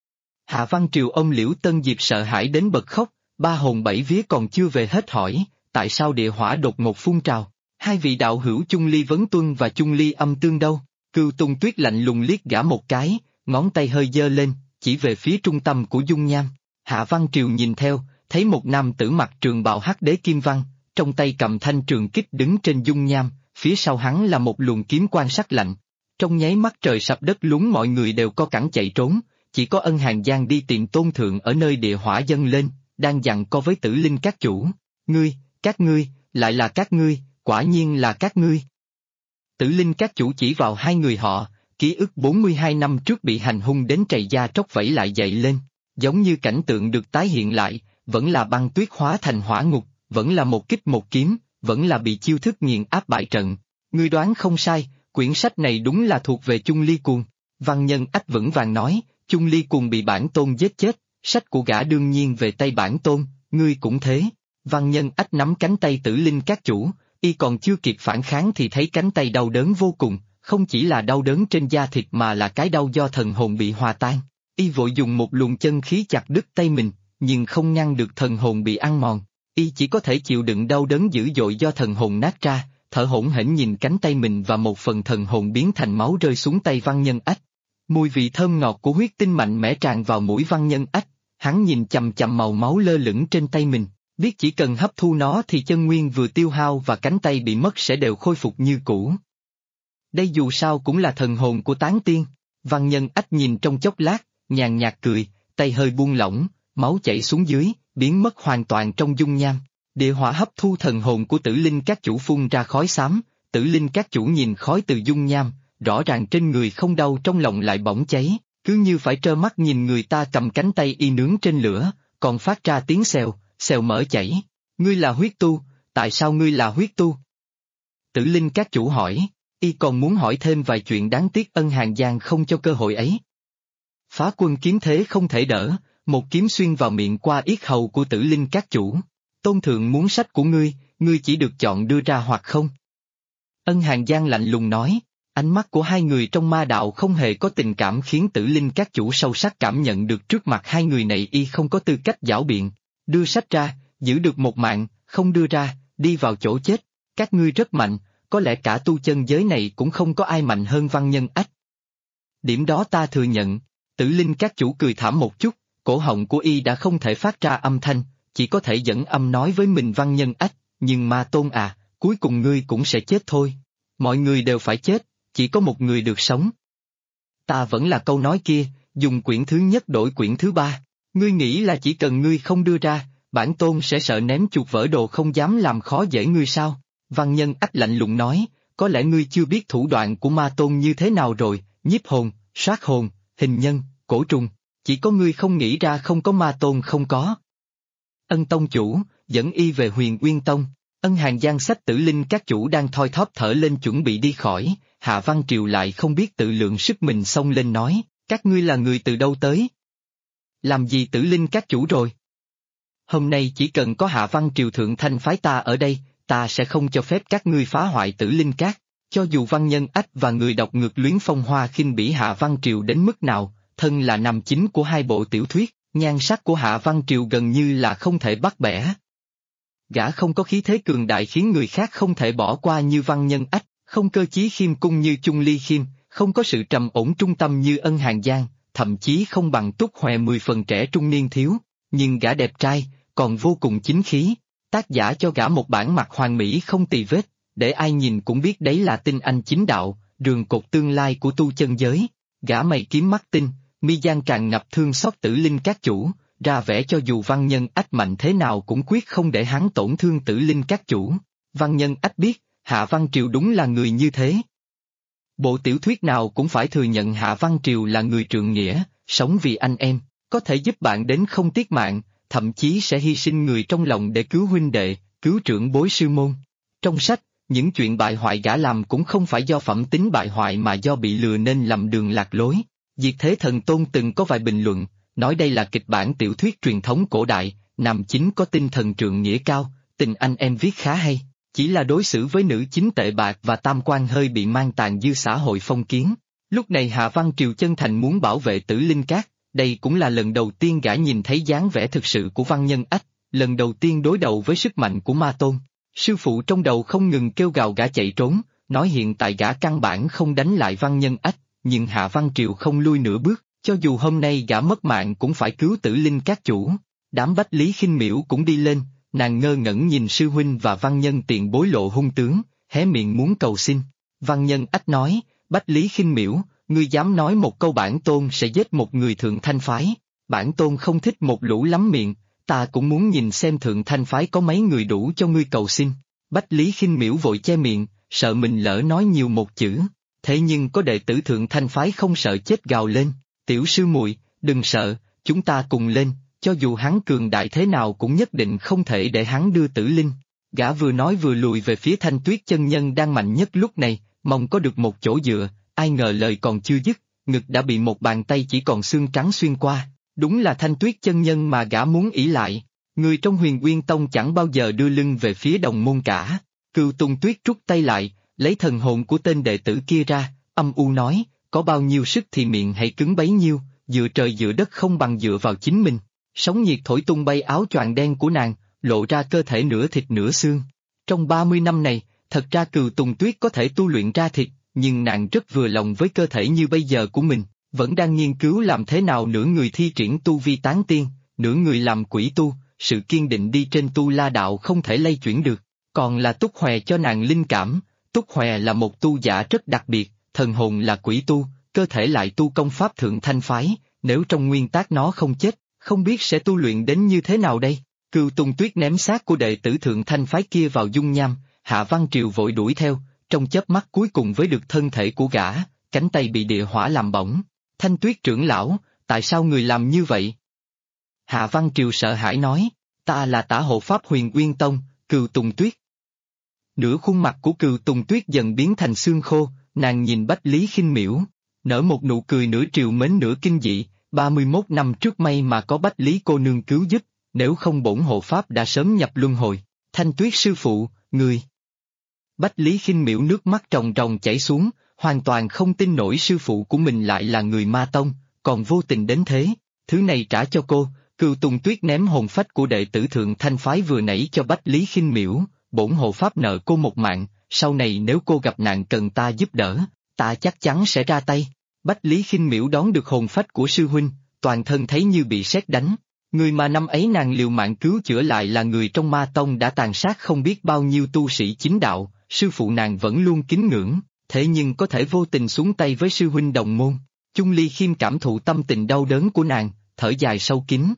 Hạ Văn Triều ông Liễu Tân Diệp sợ hãi đến bật khóc, ba hồn bảy vía còn chưa về hết hỏi, tại sao địa hỏa đột ngột phun trào? Hai vị đạo hữu Chung Ly Vấn Tuân và Chung Ly Âm Tương đâu? Cừu Tùng Tuyết lạnh lùng liếc gã một cái, ngón tay hơi giơ lên, chỉ về phía trung tâm của dung nham. Hạ Văn Triều nhìn theo, thấy một nam tử mặc trường bào hắc đế kim văn, trong tay cầm thanh trường kích đứng trên dung nham, phía sau hắn là một luồng kiếm quang sắc lạnh. Trong nháy mắt trời sập đất lún mọi người đều co cẳng chạy trốn, chỉ có Ân Hàn Giang đi tìm Tôn Thượng ở nơi địa hỏa dâng lên, đang giằng co với Tử Linh Các chủ. Các ngươi, lại là các ngươi, quả nhiên là các ngươi. Tử Linh Các chủ chỉ vào hai người họ, ký ức 42 năm trước bị hành hung đến trầy da tróc vẫy lại dậy lên, giống như cảnh tượng được tái hiện lại, vẫn là băng tuyết hóa thành hỏa ngục, vẫn là một kích một kiếm, vẫn là bị chiêu thức nghiền áp bại trận. Ngươi đoán không sai, quyển sách này đúng là thuộc về Chung Ly Cuồng. Văn Nhân Ách vững vàng nói, Chung Ly Cuồng bị bản tôn giết chết, sách của gã đương nhiên về tay bản tôn, ngươi cũng thế. Văn Nhân Ách nắm cánh tay Tử Linh Các chủ, y còn chưa kịp phản kháng thì thấy cánh tay đau đớn vô cùng, không chỉ là đau đớn trên da thịt mà là cái đau do thần hồn bị hòa tan. Y vội dùng một luồng chân khí chặt đứt tay mình, nhưng không ngăn được thần hồn bị ăn mòn. Y chỉ có thể chịu đựng đau đớn dữ dội do thần hồn nát ra, thở hổn hển nhìn cánh tay mình và một phần thần hồn biến thành máu rơi xuống tay Văn Nhân Ách. Mùi vị thơm ngọt của huyết tinh mạnh mẽ tràn vào mũi Văn Nhân Ách, hắn nhìn chằm chằm màu máu lơ lửng trên tay mình, biết chỉ cần hấp thu nó thì chân nguyên vừa tiêu hao và cánh tay bị mất sẽ đều khôi phục như cũ. Đây dù sao cũng là thần hồn của tán tiên. Văn Nhân Ách nhìn trong chốc lát, nhàn nhạt cười, tay hơi buông lỏng, máu chảy xuống dưới, biến mất hoàn toàn trong dung nham. Địa hỏa hấp thu thần hồn của Tử Linh Các chủ phun ra khói xám, Tử Linh Các chủ nhìn khói từ dung nham, rõ ràng trên người không đau trong lòng lại bỏng cháy, cứ như phải trơ mắt nhìn người ta cầm cánh tay y nướng trên lửa, còn phát ra tiếng xèo, xèo mỡ chảy. Ngươi là huyết tu, tại sao ngươi là huyết tu? Tử Linh Các chủ hỏi, y còn muốn hỏi thêm vài chuyện đáng tiếc Ân Hàn Giang không cho cơ hội ấy. Phá quân kiếm thế không thể đỡ, một kiếm xuyên vào miệng qua yết hầu của Tử Linh Các chủ. Tôn Thượng muốn sách của ngươi chỉ được chọn đưa ra hoặc không. Ân Hàn Giang lạnh lùng nói, ánh mắt của hai người trong ma đạo không hề có tình cảm khiến Tử Linh Các chủ sâu sắc cảm nhận được trước mặt hai người này y không có tư cách giảo biện. Đưa sách ra, giữ được một mạng, không đưa ra, đi vào chỗ chết. Các ngươi rất mạnh, có lẽ cả tu chân giới này cũng không có ai mạnh hơn Văn Nhân Ách. Điểm đó ta thừa nhận. Tử Linh Các chủ cười thảm một chút, cổ họng của y đã không thể phát ra âm thanh, chỉ có thể dẫn âm nói với mình Văn Nhân Ách, nhưng Ma Tôn à, cuối cùng ngươi cũng sẽ chết thôi. Mọi người đều phải chết, chỉ có một người được sống. Ta vẫn là câu nói kia, dùng quyển thứ nhất đổi quyển thứ ba. Ngươi nghĩ là chỉ cần ngươi không đưa ra, bản tôn sẽ sợ ném chuột vỡ đồ không dám làm khó dễ ngươi sao? Văn Nhân Ách lạnh lùng nói, có lẽ ngươi chưa biết thủ đoạn của Ma Tôn như thế nào rồi, nhiếp hồn, sát hồn, hình nhân, cổ trùng, chỉ có ngươi không nghĩ ra không có Ma Tôn không có. Ân Tông chủ, dẫn y về Huyền Uyên Tông. Ân Hàn Giang xách Tử Linh Các chủ đang thoi thóp thở lên chuẩn bị đi khỏi, Hạ Văn Triều lại không biết tự lượng sức mình xông lên nói, các ngươi là người từ đâu tới? Làm gì Tử Linh Các chủ rồi? Hôm nay chỉ cần có Hạ Văn Triều thượng thanh phái ta ở đây, ta sẽ không cho phép các ngươi phá hoại Tử Linh Các. Cho dù Văn Nhân Ách và người đọc ngược Luyến Phong Hoa khinh bỉ Hạ Văn Triều đến mức nào, thân là nam chính của hai bộ tiểu thuyết, nhan sắc của Hạ Văn Triều gần như là không thể bắt bẻ. Gã không có khí thế cường đại khiến người khác không thể bỏ qua như Văn Nhân Ách, không cơ chí khiêm cung như Chung Ly Khiêm, không có sự trầm ổn trung tâm như Ân Hàn Giang, thậm chí không bằng Túc Hòe 10 phần trẻ trung niên thiếu, nhưng gã đẹp trai, còn vô cùng chính khí. Tác giả cho gã một bản mặt hoàn mỹ không tì vết, để ai nhìn cũng biết đấy là tinh anh chính đạo, rường cột tương lai của tu chân giới. Gã mày kiếm mắt tinh, mi gian tràn ngập thương xót Tử Linh Các chủ, ra vẻ cho dù Văn Nhân Ách mạnh thế nào cũng quyết không để hắn tổn thương Tử Linh Các chủ. Văn Nhân Ách biết, Hạ Văn Triều đúng là người như thế. Bộ tiểu thuyết nào cũng phải thừa nhận Hạ Văn Triều là người trượng nghĩa, sống vì anh em, có thể giúp bạn đến không tiếc mạng, thậm chí sẽ hy sinh người trong lòng để cứu huynh đệ, cứu trưởng bối sư môn. Trong sách, những chuyện bại hoại gã làm cũng không phải do phẩm tính bại hoại mà do bị lừa nên lầm đường lạc lối. Diệt Thế Thần Tôn từng có vài bình luận, nói đây là kịch bản tiểu thuyết truyền thống cổ đại, nam chính có tinh thần trượng nghĩa cao, tình anh em viết khá hay, chỉ là đối xử với nữ chính tệ bạc và tam quan hơi bị mang tàn dư xã hội phong kiến. Lúc này Hạ Văn Triều chân thành muốn bảo vệ Tử Linh Các, đây cũng là lần đầu tiên gã nhìn thấy dáng vẻ thực sự của Văn Nhân Ách, lần đầu tiên đối đầu với sức mạnh của Ma Tôn. Sư phụ trong đầu không ngừng kêu gào gã chạy trốn, nói hiện tại gã căn bản không đánh lại Văn Nhân Ách, nhưng Hạ Văn Triều không lui nửa bước, cho dù hôm nay gã mất mạng cũng phải cứu Tử Linh Các chủ. Đám Bách Lý Khinh Miễu cũng đi lên, nàng ngơ ngẩn nhìn sư huynh và Văn Nhân tiền bối lộ hung tướng, hé miệng muốn cầu xin. Văn Nhân Ách nói, Bách Lý Khinh Miễu, ngươi dám nói một câu bản tôn sẽ giết một người Thượng Thanh Phái, bản tôn không thích một lũ lắm miệng, ta cũng muốn nhìn xem Thượng Thanh Phái có mấy người đủ cho ngươi cầu xin. Bách Lý Khinh Miễu vội che miệng, sợ mình lỡ nói nhiều một chữ, thế nhưng có đệ tử Thượng Thanh Phái không sợ chết gào lên, tiểu sư muội, đừng sợ, chúng ta cùng lên, cho dù hắn cường đại thế nào cũng nhất định không thể để hắn đưa Tử Linh. Gã vừa nói vừa lùi về phía Thanh Tuyết chân nhân đang mạnh nhất lúc này, mong có được một chỗ dựa, ai ngờ lời còn chưa dứt, ngực đã bị một bàn tay chỉ còn xương trắng xuyên qua, đúng là Thanh Tuyết chân nhân mà gã muốn ỷ lại. Người trong Huyền Nguyên Tông chẳng bao giờ đưa lưng về phía đồng môn cả. Cừu Tùng Tuyết rút tay lại, lấy thần hồn của tên đệ tử kia ra, âm u nói, có bao nhiêu sức thì miệng hãy cứng bấy nhiêu, dựa trời dựa đất không bằng dựa vào chính mình. Sóng nhiệt thổi tung bay áo choàng đen của nàng, lộ ra cơ thể nửa thịt nửa xương. Trong 30 năm này, thật ra Cừu Tùng Tuyết có thể tu luyện ra thịt, nhưng nàng rất vừa lòng với cơ thể như bây giờ của mình, vẫn đang nghiên cứu làm thế nào nửa người thi triển tu vi tán tiên, nửa người làm quỷ tu, sự kiên định đi trên tu la đạo không thể lay chuyển được. Còn là Túc Hòe cho nàng linh cảm, Túc Hòe là một tu giả rất đặc biệt, thần hồn là quỷ tu, cơ thể lại tu công pháp Thượng Thanh Phái, nếu trong nguyên tắc nó không chết, không biết sẽ tu luyện đến như thế nào đây. Cừu Tùng Tuyết ném xác của đệ tử Thượng Thanh Phái kia vào dung nham, Hạ Văn Triều vội đuổi theo, trong chớp mắt cuối cùng với được thân thể của gã, cánh tay bị địa hỏa làm bỏng. Thanh Tuyết trưởng lão, tại sao người làm như vậy? Hạ Văn Triều sợ hãi nói, ta là tả hộ pháp Huyền Nguyên Tông, Cừu Tùng Tuyết. Nửa khuôn mặt của Cừu Tùng Tuyết dần biến thành xương khô, nàng nhìn Bách Lý Khinh Miễu, nở một nụ cười nửa triều mến nửa kinh dị, 31 năm trước may mà có Bách Lý cô nương cứu giúp, nếu không bổn hộ pháp đã sớm nhập luân hồi. Thanh Tuyết sư phụ, người. Bách Lý Khinh Miễu nước mắt ròng ròng chảy xuống, hoàn toàn không tin nổi sư phụ của mình lại là người Ma Tông, còn vô tình đến thế, thứ này trả cho cô. Cừu Tùng Tuyết ném hồn phách của đệ tử Thượng Thanh Phái vừa nãy cho Bách Lý Khinh Miễu, bổn hộ pháp nợ cô một mạng, sau này nếu cô gặp nạn cần ta giúp đỡ, ta chắc chắn sẽ ra tay. Bách Lý Khinh Miễu đón được hồn phách của sư huynh, toàn thân thấy như bị sét đánh. Người mà năm ấy nàng liều mạng cứu chữa lại là người trong Ma Tông đã tàn sát không biết bao nhiêu tu sĩ chính đạo, sư phụ nàng vẫn luôn kính ngưỡng, thế nhưng có thể vô tình xuống tay với sư huynh đồng môn. Chung Ly Khiêm cảm thụ tâm tình đau đớn của nàng, thở dài sâu kín.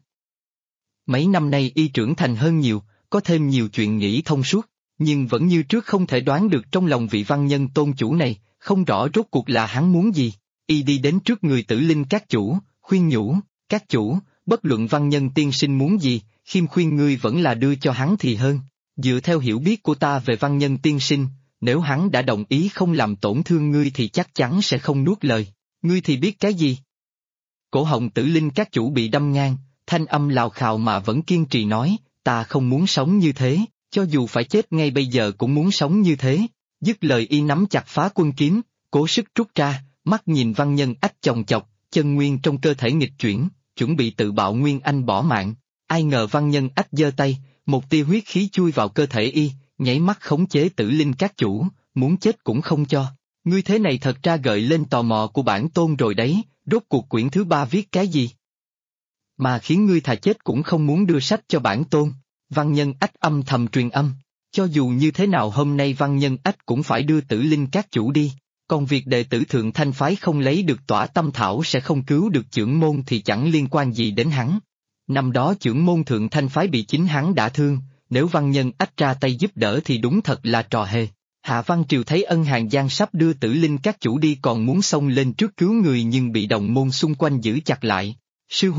Mấy năm nay y trưởng thành hơn nhiều, có thêm nhiều chuyện nghĩ thông suốt, nhưng vẫn như trước không thể đoán được trong lòng vị Văn Nhân tôn chủ này, không rõ rốt cuộc là hắn muốn gì. Y đi đến trước người Tử Linh các chủ, khuyên nhủ, các chủ, bất luận Văn Nhân tiên sinh muốn gì, Khiêm khuyên ngươi vẫn là đưa cho hắn thì hơn. Dựa theo hiểu biết của ta về Văn Nhân tiên sinh, nếu hắn đã đồng ý không làm tổn thương ngươi thì chắc chắn sẽ không nuốt lời, ngươi thì biết cái gì? Cổ họng Tử Linh các chủ bị đâm ngang, thanh âm lào khào mà vẫn kiên trì nói, ta không muốn sống như thế, cho dù phải chết ngay bây giờ cũng muốn sống như thế. Dứt lời y nắm chặt Phá Quân kiếm, cố sức rút ra, mắt nhìn Văn Nhân Ách chồng chọc, chân nguyên trong cơ thể nghịch chuyển, chuẩn bị tự bạo nguyên anh bỏ mạng. Ai ngờ Văn Nhân Ách giơ tay, một tia huyết khí chui vào cơ thể y, nháy mắt khống chế Tử Linh các chủ, muốn chết cũng không cho. Ngươi thế này thật ra gợi lên tò mò của bản tôn rồi đấy, rốt cuộc quyển thứ 3 viết cái gì? Mà khiến ngươi thà chết cũng không muốn đưa sách cho bản tôn. Văn Nhân Ách âm thầm truyền âm, cho dù như thế nào hôm nay Văn Nhân Ách cũng phải đưa Tử Linh các chủ đi, còn việc đệ tử Thượng Thanh Phái không lấy được tỏa tâm thảo sẽ không cứu được chưởng môn thì chẳng liên quan gì đến hắn. Năm đó chưởng môn Thượng Thanh Phái bị chính hắn đả thương, nếu Văn Nhân Ách ra tay giúp đỡ thì đúng thật là trò hề. Hạ Văn Triều thấy Ân Hàng Giang sắp đưa Tử Linh các chủ đi còn muốn xông lên trước cứu người nhưng bị đồng môn xung quanh giữ chặt lại. Sư huynh,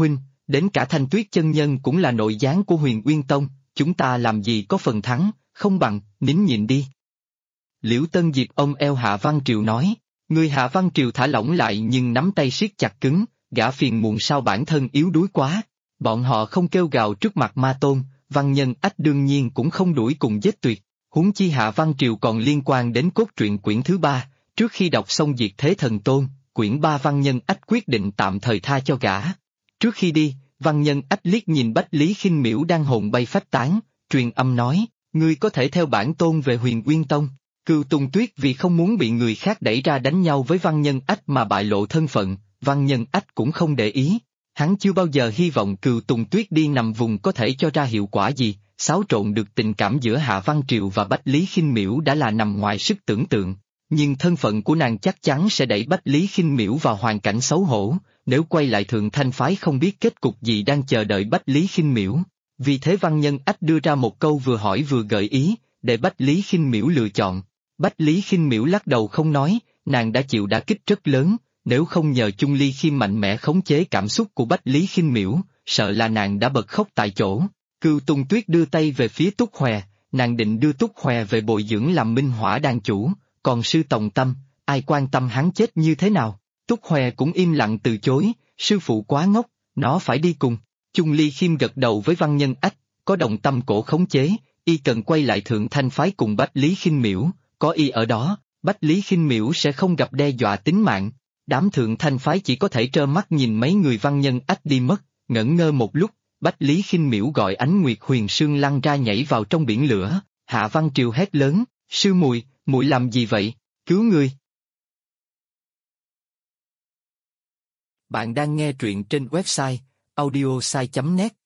Đến cả Thanh Tuyết chân nhân cũng là nội gián của Huyền Uyên Tông, chúng ta làm gì có phần thắng, không bằng, nín nhịn đi. Liễu Tân Diệp ông eo Hạ Văn Triều nói, người Hạ Văn Triều thả lỏng lại nhưng nắm tay siết chặt cứng, gã phiền muộn sao bản thân yếu đuối quá. Bọn họ không kêu gào trước mặt Ma Tôn, Văn Nhân Ách đương nhiên cũng không đuổi cùng giết tuyệt. Huống chi Hạ Văn Triều còn liên quan đến cốt truyện quyển thứ 3, trước khi đọc xong Diệt Thế Thần Tôn, quyển 3 Văn Nhân Ách quyết định tạm thời tha cho gã. Trước khi đi, Văn Nhân Ách liếc nhìn Bách Lý Khinh Miễu đang hồn bay phách tán, truyền âm nói, ngươi có thể theo bản tôn về Huyền Uyên Tông. Cừu Tùng Tuyết vì không muốn bị người khác đẩy ra đánh nhau với Văn Nhân Ách mà bại lộ thân phận, Văn Nhân Ách cũng không để ý. Hắn chưa bao giờ hy vọng Cừu Tùng Tuyết đi nằm vùng có thể cho ra hiệu quả gì, xáo trộn được tình cảm giữa Hạ Văn Triều và Bách Lý Khinh Miễu đã là nằm ngoài sức tưởng tượng. Nhưng thân phận của nàng chắc chắn sẽ đẩy Bách Lý Khinh Miễu vào hoàn cảnh xấu hổ, nếu quay lại Thượng Thanh Phái không biết kết cục gì đang chờ đợi Bách Lý Khinh Miễu. Vì thế Văn Nhân Ách đưa ra một câu vừa hỏi vừa gợi ý, để Bách Lý Khinh Miễu lựa chọn. Bách Lý Khinh Miễu lắc đầu không nói, nàng đã chịu đả kích rất lớn, nếu không nhờ Chung Ly Khiêm mạnh mẽ khống chế cảm xúc của Bách Lý Khinh Miễu, sợ là nàng đã bật khóc tại chỗ. Cừu Tùng Tuyết đưa tay về phía Túc Hòe, nàng định đưa Túc Hòe về bồi dưỡng làm Minh Hỏa Đan chủ, còn Sư Tòng Tâm, ai quan tâm hắn chết như thế nào. Túc Hòe cũng im lặng từ chối, sư phụ quá ngốc, nó phải đi cùng. Chung Ly Khiêm gật đầu với Văn Nhân Ách, có Đồng Tâm cổ khống chế, y cần quay lại Thượng Thanh Phái cùng Bách Lý Khinh Miễu, có y ở đó, Bách Lý Khinh Miễu sẽ không gặp đe dọa tính mạng. Đám Thượng Thanh Phái chỉ có thể trơ mắt nhìn mấy người Văn Nhân Ách đi mất, ngẩn ngơ một lúc, Bách Lý Khinh Miễu gọi Ánh Nguyệt Huyền Sương lăn ra nhảy vào trong biển lửa, Hạ Văn Triều hét lớn, sư muội, muội làm gì vậy, cứu người. Bạn đang nghe truyện trên website audiosai.net.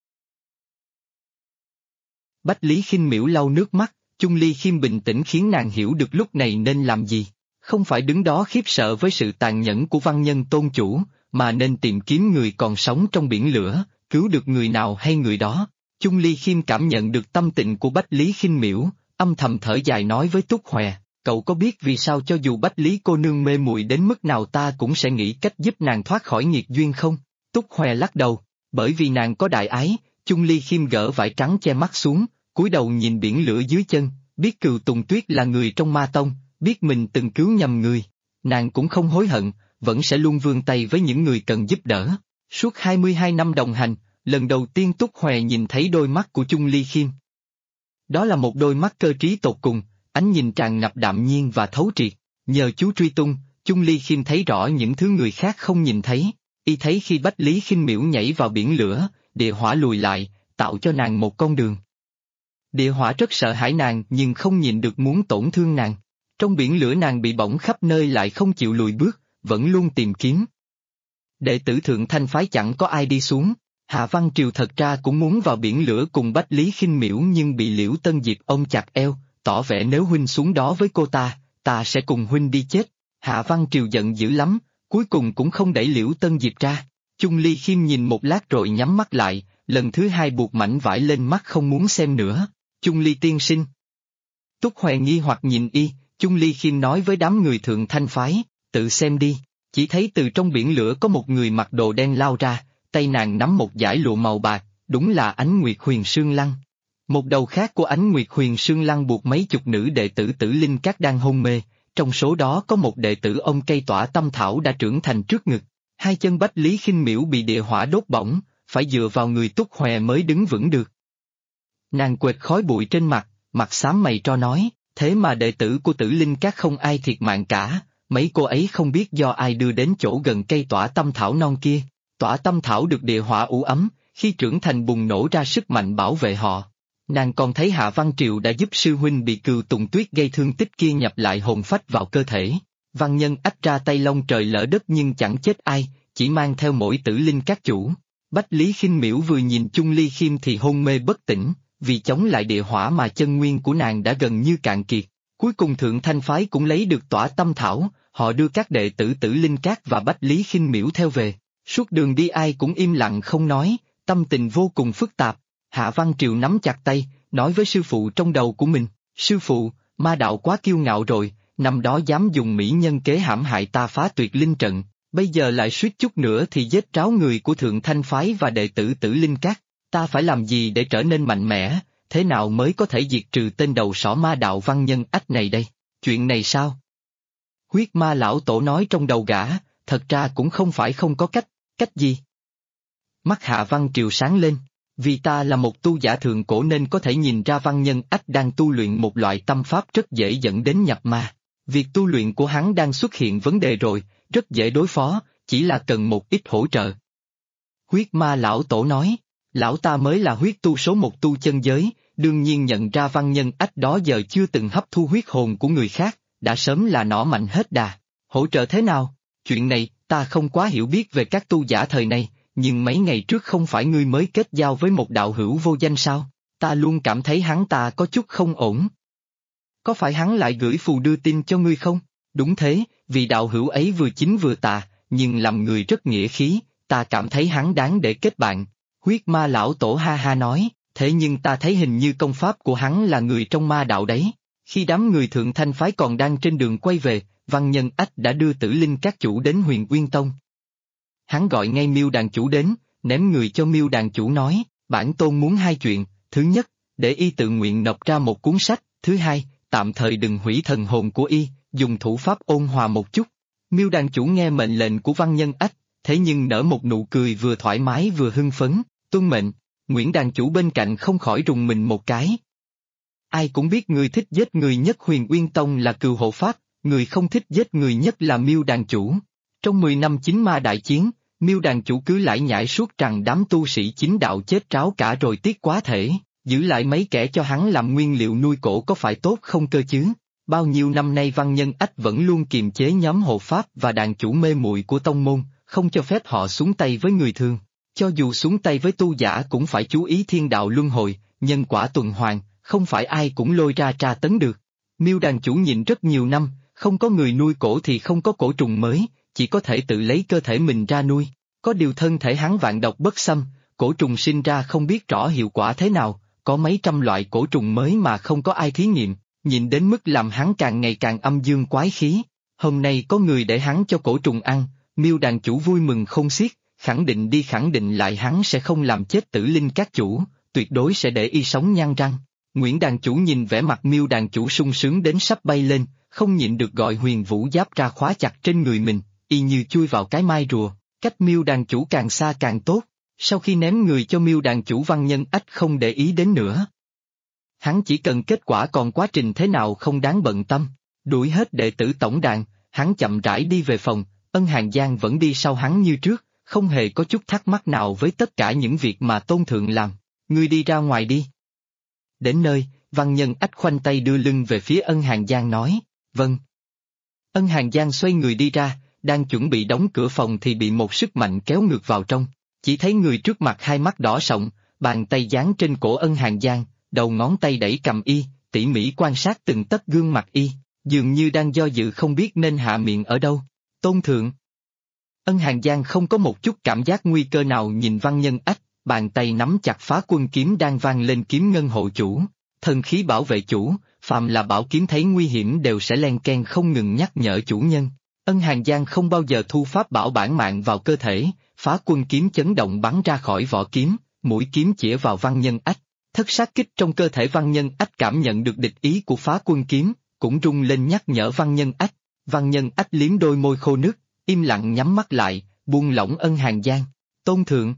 Bách Lý Khinh Miễu lau nước mắt, Chung Ly Khiêm bình tĩnh khiến nàng hiểu được lúc này nên làm gì. Không phải đứng đó khiếp sợ với sự tàn nhẫn của Văn Nhân tôn chủ, mà nên tìm kiếm người còn sống trong biển lửa, cứu được người nào hay người đó. Chung Ly Khiêm cảm nhận được tâm tình của Bách Lý Khinh Miễu, âm thầm thở dài nói với Túc Hòe, cậu có biết vì sao cho dù Bách Lý cô nương mê muội đến mức nào ta cũng sẽ nghĩ cách giúp nàng thoát khỏi nghiệt duyên không? Túc Hòe lắc đầu, bởi vì nàng có đại ái. Chung Ly Khiêm gỡ vải trắng che mắt xuống, cúi đầu nhìn biển lửa dưới chân, biết Cừu Tùng Tuyết là người trong Ma Tông, biết mình từng cứu nhầm người. Nàng cũng không hối hận, vẫn sẽ luôn vươn tay với những người cần giúp đỡ. Suốt 22 năm đồng hành, lần đầu tiên Túc Hòe nhìn thấy đôi mắt của Chung Ly Khiêm. Đó là một đôi mắt cơ trí tột cùng, ánh nhìn tràn ngập đạm nhiên và thấu triệt. Nhờ chú truy tung, Chung Ly Khiêm thấy rõ những thứ người khác không nhìn thấy. Y thấy khi Bách Lý Khinh Miễu nhảy vào biển lửa, địa hỏa lùi lại, tạo cho nàng một con đường. Địa hỏa rất sợ hãi nàng nhưng không nhịn được muốn tổn thương nàng. Trong biển lửa nàng bị bỏng khắp nơi lại không chịu lùi bước, vẫn luôn tìm kiếm. Đệ tử Thượng Thanh Phái chẳng có ai đi xuống. Hạ Văn Triều thật ra cũng muốn vào biển lửa cùng Bách Lý Khinh Miễu nhưng bị Liễu Tân Diệp ôm chặt eo, tỏ vẻ nếu huynh xuống đó với cô ta sẽ cùng huynh đi chết. Hạ Văn Triều giận dữ lắm, cuối cùng cũng không đẩy Liễu Tân Diệp ra. Chung Ly Khiêm nhìn một lát rồi nhắm mắt lại, lần thứ hai buộc mảnh vải lên mắt không muốn xem nữa. Chung Ly tiên sinh. Túc Hòe nghi hoặc nhìn y, Chung Ly Khiêm nói với đám người Thượng Thanh Phái, tự xem đi. Chỉ thấy từ trong biển lửa có một người mặc đồ đen lao ra, tay nàng nắm một dải lụa màu bạc, đúng là Ánh Nguyệt Huyền Sương Lăng. Một đầu khác của Ánh Nguyệt Huyền Sương Lăng buộc mấy chục nữ đệ tử Tử Linh Các đang hôn mê, trong số đó có một đệ tử ông cây tỏa tâm thảo đã trưởng thành trước ngực. Hai chân Bách Lý Khinh Miễu bị địa hỏa đốt bỏng, phải dựa vào người Túc Hòe mới đứng vững được. Nàng quệt khói bụi trên mặt, mặt xám mày tro nói, thế mà đệ tử của Tử Linh Các không ai thiệt mạng cả, mấy cô ấy không biết do ai đưa đến chỗ gần cây tỏa tâm thảo non kia. Tỏa tâm thảo được địa hỏa ủ ấm, khi trưởng thành bùng nổ ra sức mạnh bảo vệ họ. Nàng còn thấy Hạ Văn Triều đã giúp sư huynh bị Cừu Tùng Tuyết gây thương tích kia nhập lại hồn phách vào cơ thể. Văn Nhân Ách ra tay lông trời lỡ đất nhưng chẳng chết ai, chỉ mang theo mỗi Tử Linh Các chủ. Bách Lý Khinh Miễu vừa nhìn Chung Ly Khiêm thì hôn mê bất tỉnh, vì chống lại địa hỏa mà chân nguyên của nàng đã gần như cạn kiệt. Cuối cùng Thượng Thanh Phái cũng lấy được tỏa tâm thảo, họ đưa các đệ tử Tử Linh Các và Bách Lý Khinh Miễu theo về. Suốt đường đi ai cũng im lặng không nói, tâm tình vô cùng phức tạp. Hạ Văn Triều nắm chặt tay, nói với sư phụ trong đầu của mình, sư phụ, ma đạo quá kiêu ngạo rồi, năm đó dám dùng mỹ nhân kế hãm hại ta phá tuyệt linh trận, Bây giờ lại suýt chút nữa thì giết tráo người của Thượng Thanh Phái và đệ tử Tử Linh Các. Ta phải làm gì để trở nên mạnh mẽ, thế nào mới có thể diệt trừ tên đầu sỏ ma đạo Văn Nhân Ách này đây? Chuyện này sao? Huyết ma lão tổ nói trong đầu gã, thật ra cũng không phải không có cách, cách gì? Mắt Hạ Văn Triều sáng lên, vì ta là một tu giả thượng cổ nên có thể nhìn ra Văn Nhân Ách đang tu luyện một loại tâm pháp rất dễ dẫn đến nhập ma. Việc tu luyện của hắn đang xuất hiện vấn đề rồi, rất dễ đối phó, chỉ là cần một ít hỗ trợ. Huyết ma lão tổ nói, lão ta mới là huyết tu số một tu chân giới, đương nhiên nhận ra Văn Nhân Ách đó giờ chưa từng hấp thu huyết hồn của người khác, đã sớm là nỏ mạnh hết đà. Hỗ trợ thế nào? Chuyện này, ta không quá hiểu biết về các tu giả thời này, nhưng mấy ngày trước không phải ngươi mới kết giao với một đạo hữu vô danh sao? Ta luôn cảm thấy hắn ta có chút không ổn. Có phải hắn lại gửi phù đưa tin cho ngươi không? Đúng thế, vì đạo hữu ấy vừa chính vừa tà, nhưng làm người rất nghĩa khí, ta cảm thấy hắn đáng để kết bạn. Huyết ma lão tổ ha ha nói, thế nhưng ta thấy hình như công pháp của hắn là người trong ma đạo đấy. Khi đám người Thượng Thanh Phái còn đang trên đường quay về, Văn Nhân Ách đã đưa Tử Linh Các chủ đến Huyền Uyên Tông. Hắn gọi ngay Miêu đàn chủ đến, ném người cho Miêu đàn chủ nói, bản tôn muốn hai chuyện, thứ nhất, để y tự nguyện nộp ra một cuốn sách, thứ hai, tạm thời đừng hủy thần hồn của y, dùng thủ pháp ôn hòa một chút. Miêu đàn chủ nghe mệnh lệnh của Văn Nhân Ách, thế nhưng nở một nụ cười vừa thoải mái vừa hưng phấn, tuân mệnh. Nguyễn đàn chủ bên cạnh không khỏi rùng mình một cái. Ai cũng biết người thích giết người nhất Huyền Uyên Tông là Cừu Hộ Pháp, người không thích giết người nhất là Miêu đàn chủ. Trong 10 năm chính ma đại chiến, Miêu đàn chủ cứ lải nhải suốt rằng đám tu sĩ chính đạo chết ráo cả rồi tiếc quá thể, giữ lại mấy kẻ cho hắn làm nguyên liệu nuôi cổ có phải tốt không cơ chứ? Bao nhiêu năm nay Văn Nhân Ách vẫn luôn kiềm chế nhóm hộ pháp và đàn chủ mê muội của tông môn, không cho phép họ xuống tay với người thường. Cho dù xuống tay với tu giả cũng phải chú ý thiên đạo luân hồi, nhân quả tuần hoàn, không phải ai cũng lôi ra tra tấn được. Miêu đàn chủ nhìn rất nhiều năm, không có người nuôi cổ thì không có cổ trùng mới, chỉ có thể tự lấy cơ thể mình ra nuôi. Có điều thân thể hắn vạn độc bất xâm, cổ trùng sinh ra không biết rõ hiệu quả thế nào, có mấy trăm loại cổ trùng mới mà không có ai thí nghiệm, nhìn đến mức làm hắn càng ngày càng âm dương quái khí. Hôm nay có người để hắn cho cổ trùng ăn, Miêu đàn chủ vui mừng không xiết, khẳng định đi khẳng định lại hắn sẽ không làm chết Tử Linh Các chủ, tuyệt đối sẽ để y sống nhăn răng. Nguyễn đàn chủ nhìn vẻ mặt Miêu đàn chủ sung sướng đến sắp bay lên, không nhịn được gọi Huyền Vũ Giáp ra khóa chặt trên người mình, y như chui vào cái mai rùa, cách Miêu đàn chủ càng xa càng tốt. Sau khi ném người cho Miêu đàn chủ, Văn Nhân Ách không để ý đến nữa. Hắn chỉ cần kết quả, còn quá trình thế nào không đáng bận tâm. Đuổi hết đệ tử tổng đàn, hắn chậm rãi đi về phòng, Ân Hàn Giang vẫn đi sau hắn như trước, không hề có chút thắc mắc nào với tất cả những việc mà Tôn Thượng làm. Ngươi đi ra ngoài đi. Đến nơi, Văn Nhân Ách khoanh tay đưa lưng về phía Ân Hàn Giang nói, vâng. Ân Hàn Giang xoay người đi ra, đang chuẩn bị đóng cửa phòng thì bị một sức mạnh kéo ngược vào trong. Chỉ thấy người trước mặt hai mắt đỏ sọng, bàn tay dán trên cổ Ân Hàn Giang, đầu ngón tay đẩy cầm y, tỉ mỉ quan sát từng tấc gương mặt y, dường như đang do dự không biết nên hạ miệng ở đâu. Tôn Thượng. Ân Hàn Giang không có một chút cảm giác nguy cơ nào nhìn Văn Nhân Ách, bàn tay nắm chặt Phá Quân kiếm đang vang lên, kiếm ngân hộ chủ, thần khí bảo vệ chủ, phàm là bảo kiếm thấy nguy hiểm đều sẽ len ken không ngừng nhắc nhở chủ nhân. Ân Hàn Giang không bao giờ thu pháp bảo bản mạng vào cơ thể, Phá Quân kiếm chấn động bắn ra khỏi vỏ kiếm, mũi kiếm chĩa vào Văn Nhân Ách. Thất sát kích trong cơ thể Văn Nhân Ách cảm nhận được địch ý của Phá Quân kiếm, cũng rung lên nhắc nhở Văn Nhân Ách. Văn Nhân Ách liếm đôi môi khô nước, im lặng nhắm mắt lại, buông lỏng Ân Hàn Giang. Tôn Thượng.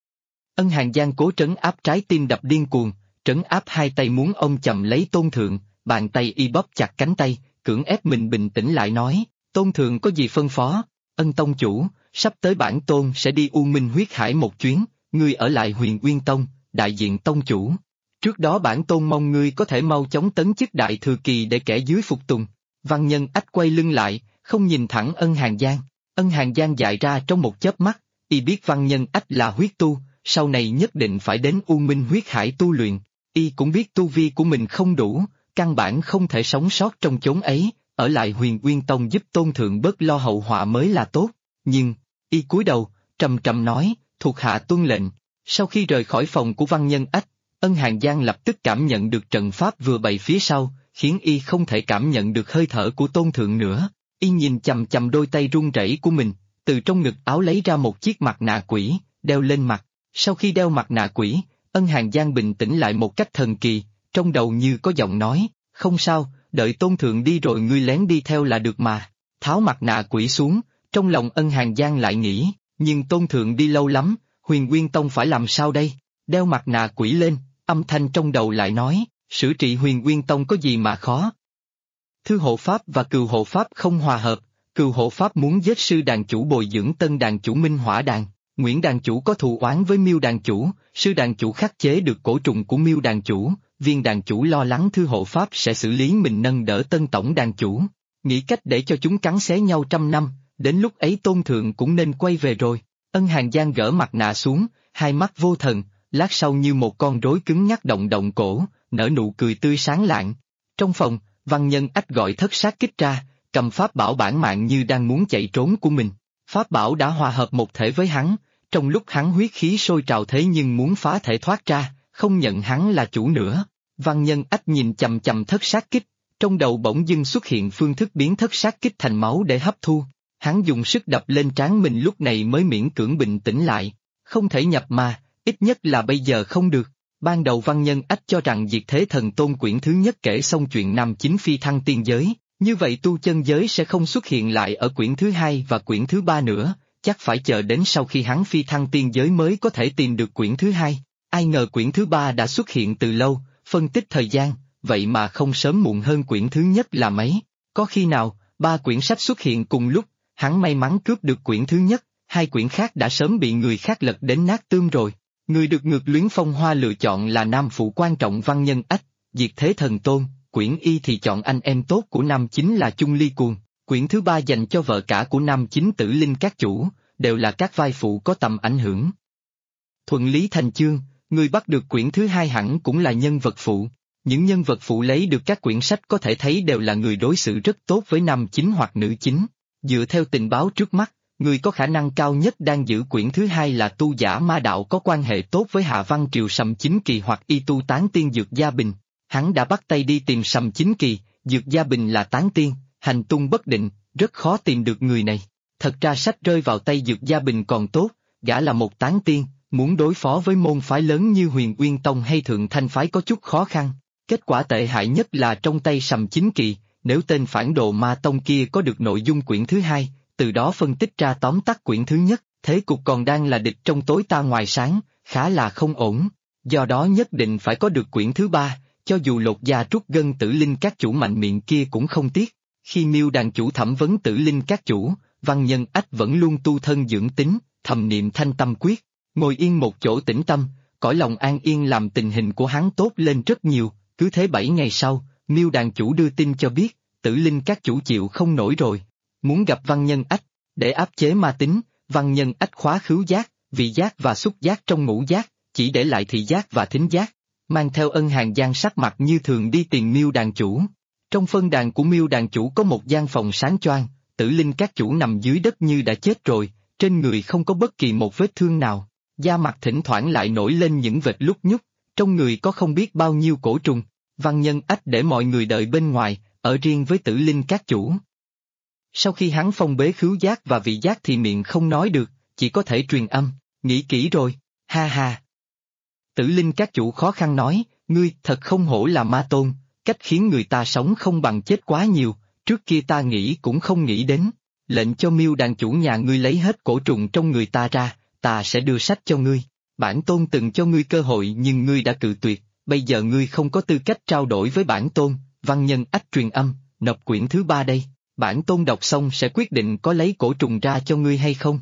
Ân Hàn Giang cố trấn áp trái tim đập điên cuồng, trấn áp hai tay muốn ôm chầm lấy Tôn Thượng, bàn tay y bóp chặt cánh tay, cưỡng ép mình bình tĩnh lại nói, Tôn Thượng có gì phân phó? Ân tông chủ, sắp tới bản tôn sẽ đi U Minh huyết hải một chuyến, ngươi ở lại Huyền Uyên Tông, đại diện tông chủ. Trước đó bản tôn mong ngươi có thể mau chóng tấn chức đại thừa kỳ để kẻ dưới phục tùng. Văn Nhân Ách quay lưng lại, không nhìn thẳng Ân Hàn Giang. Ân Hàn Giang dại ra trong một chớp mắt, y biết Văn Nhân Ách là huyết tu, sau này nhất định phải đến U Minh huyết hải tu luyện. Y cũng biết tu vi của mình không đủ, căn bản không thể sống sót trong chốn ấy, ở lại Huyền Uyên Tông giúp Tôn Thượng bớt lo hậu họa mới là tốt. Nhưng, y cúi đầu, trầm trầm nói, thuộc hạ tuân lệnh. Sau khi rời khỏi phòng của Văn Nhân Ách, Ân Hàn Giang lập tức cảm nhận được trận pháp vừa bày phía sau, khiến y không thể cảm nhận được hơi thở của Tôn Thượng nữa. Y nhìn chằm chằm đôi tay run rẩy của mình, từ trong ngực áo lấy ra một chiếc mặt nạ quỷ, đeo lên mặt. Sau khi đeo mặt nạ quỷ, Ân Hàn Giang bình tĩnh lại một cách thần kỳ, trong đầu như có giọng nói, không sao, đợi Tôn Thượng đi rồi ngươi lén đi theo là được mà. Tháo mặt nạ quỷ xuống, trong lòng Ân Hàn Giang lại nghĩ, nhưng Tôn Thượng đi lâu lắm, Huyền Nguyên Tông phải làm sao đây? Đeo mặt nạ quỷ lên, âm thanh trong đầu lại nói, sửa trị Huyền Nguyên Tông có gì mà khó? Thư hộ pháp và cừu hộ pháp không hòa hợp, cừu hộ pháp muốn giết sư đàn chủ bồi dưỡng tân đàn chủ Minh Hỏa đàn, Nguyễn đàn chủ có thù oán với Miêu đàn chủ, sư đàn chủ khắc chế được cổ trùng của Miêu đàn chủ, Viên đàn chủ lo lắng thư hộ pháp sẽ xử lý mình nâng đỡ tân tổng đàn chủ, nghĩ cách để cho chúng cắn xé nhau 100 năm, đến lúc ấy Tôn Thượng cũng nên quay về rồi. Ân Hàn Giang gỡ mặt nạ xuống, hai mắt vô thần, lát sau như một con rối cứng nhắc động động cổ, nở nụ cười tươi sáng lạng. Trong phòng, Văn Nhân Ách gọi Thất Sát Kích ra, cầm pháp bảo bản mạng như đang muốn chạy trốn của mình. Pháp bảo đã hòa hợp một thể với hắn, trong lúc hắn huyết khí sôi trào thế nhưng muốn phá thể thoát ra, không nhận hắn là chủ nữa. Văn Nhân Ách nhìn chằm chằm Thất Sát Kích, trong đầu bỗng dưng xuất hiện phương thức biến Thất Sát Kích thành máu để hấp thu. Hắn dùng sức đập lên trán mình lúc này mới miễn cưỡng bình tĩnh lại. Không thể nhập ma, ít nhất là bây giờ không được. Ban đầu Văn Nhân Ách cho rằng Diệt Thế Thần Tôn quyển thứ nhất kể xong chuyện nam chính phi thăng tiên giới, như vậy tu chân giới sẽ không xuất hiện lại ở quyển thứ hai và quyển thứ ba nữa, chắc phải chờ đến sau khi hắn phi thăng tiên giới mới có thể tìm được quyển thứ hai. Ai ngờ quyển thứ ba đã xuất hiện từ lâu, phân tích thời gian, vậy mà không sớm muộn hơn quyển thứ nhất là mấy. Có khi nào, ba quyển sách xuất hiện cùng lúc, hắn may mắn cướp được quyển thứ nhất, hai quyển khác đã sớm bị người khác lật đến nát tương rồi. Người được Ngược Luyến Phong Hoa lựa chọn là nam phụ quan trọng Văn Nhân Ách, Diệt Thế Thần Tôn, quyển y thì chọn anh em tốt của nam chính là Chung Ly Cuồng, quyển thứ ba dành cho vợ cả của nam chính Tử Linh các chủ, đều là các vai phụ có tầm ảnh hưởng. Thuận lý thành chương, người bắt được quyển thứ hai hẳn cũng là nhân vật phụ. Những nhân vật phụ lấy được các quyển sách có thể thấy đều là người đối xử rất tốt với nam chính hoặc nữ chính. Dựa theo tình báo trước mắt, người có khả năng cao nhất đang giữ quyển thứ hai là tu giả ma đạo có quan hệ tốt với Hạ Văn Triều Sầm Chính Kỳ hoặc y tu tán tiên Dược Gia Bình. Hắn đã bắt tay đi tìm Sầm Chính Kỳ, Dược Gia Bình là tán tiên, hành tung bất định, rất khó tìm được người này. Thật ra sách rơi vào tay Dược Gia Bình còn tốt, gã là một tán tiên, muốn đối phó với môn phái lớn như Huyền Uyên Tông hay Thượng Thanh Phái có chút khó khăn. Kết quả tệ hại nhất là trong tay Sầm Chính Kỳ, nếu tên phản đồ ma tông kia có được nội dung quyển thứ hai, từ đó phân tích ra tóm tắt quyển thứ nhất, thế cục còn đang là địch trong tối ta ngoài sáng, khá là không ổn. Do đó nhất định phải có được quyển thứ ba, cho dù lột da trút gân Tử Linh các chủ mạnh miệng kia cũng không tiếc. Khi Miêu đàn chủ thẩm vấn Tử Linh các chủ, Văn Nhân Ách vẫn luôn tu thân dưỡng tính, thầm niệm thanh tâm quyết, ngồi yên một chỗ tĩnh tâm, cõi lòng an yên làm tình hình của hắn tốt lên rất nhiều. Cứ thế 7 ngày sau, Miêu đàn chủ đưa tin cho biết, Tử Linh các chủ chịu không nổi rồi, muốn gặp Văn Nhân Ách, để áp chế ma tính. Văn Nhân Ách khóa khứu giác, vị giác và xúc giác trong ngũ giác, chỉ để lại thị giác và thính giác, mang theo Ân Hàn Giang sắc mặt như thường đi tìm Miêu đàn chủ. Trong phân đàn của Miêu đàn chủ có một gian phòng sáng choang, Tử Linh các chủ nằm dưới đất như đã chết rồi, trên người không có bất kỳ một vết thương nào, da mặt thỉnh thoảng lại nổi lên những vệt lúc nhúc, trong người có không biết bao nhiêu cổ trùng. Văn Nhân Ách để mọi người đợi bên ngoài, ở riêng với Tử Linh các chủ. Sau khi hắn phong bế khứu giác và vị giác thì miệng không nói được, chỉ có thể truyền âm, nghĩ kỹ rồi, ha ha. Tử Linh các chủ khó khăn nói, ngươi thật không hổ là ma tôn, cách khiến người ta sống không bằng chết quá nhiều, trước kia ta nghĩ cũng không nghĩ đến, lệnh cho Miêu đàn chủ nhà ngươi lấy hết cổ trùng trong người ta ra, ta sẽ đưa sách cho ngươi. Bản tôn từng cho ngươi cơ hội nhưng ngươi đã cự tuyệt, bây giờ ngươi không có tư cách trao đổi với bản tôn. Văn Nhân Ách truyền âm, nộp quyển thứ ba đây, bản tôn đọc xong sẽ quyết định có lấy cổ trùng ra cho ngươi hay không.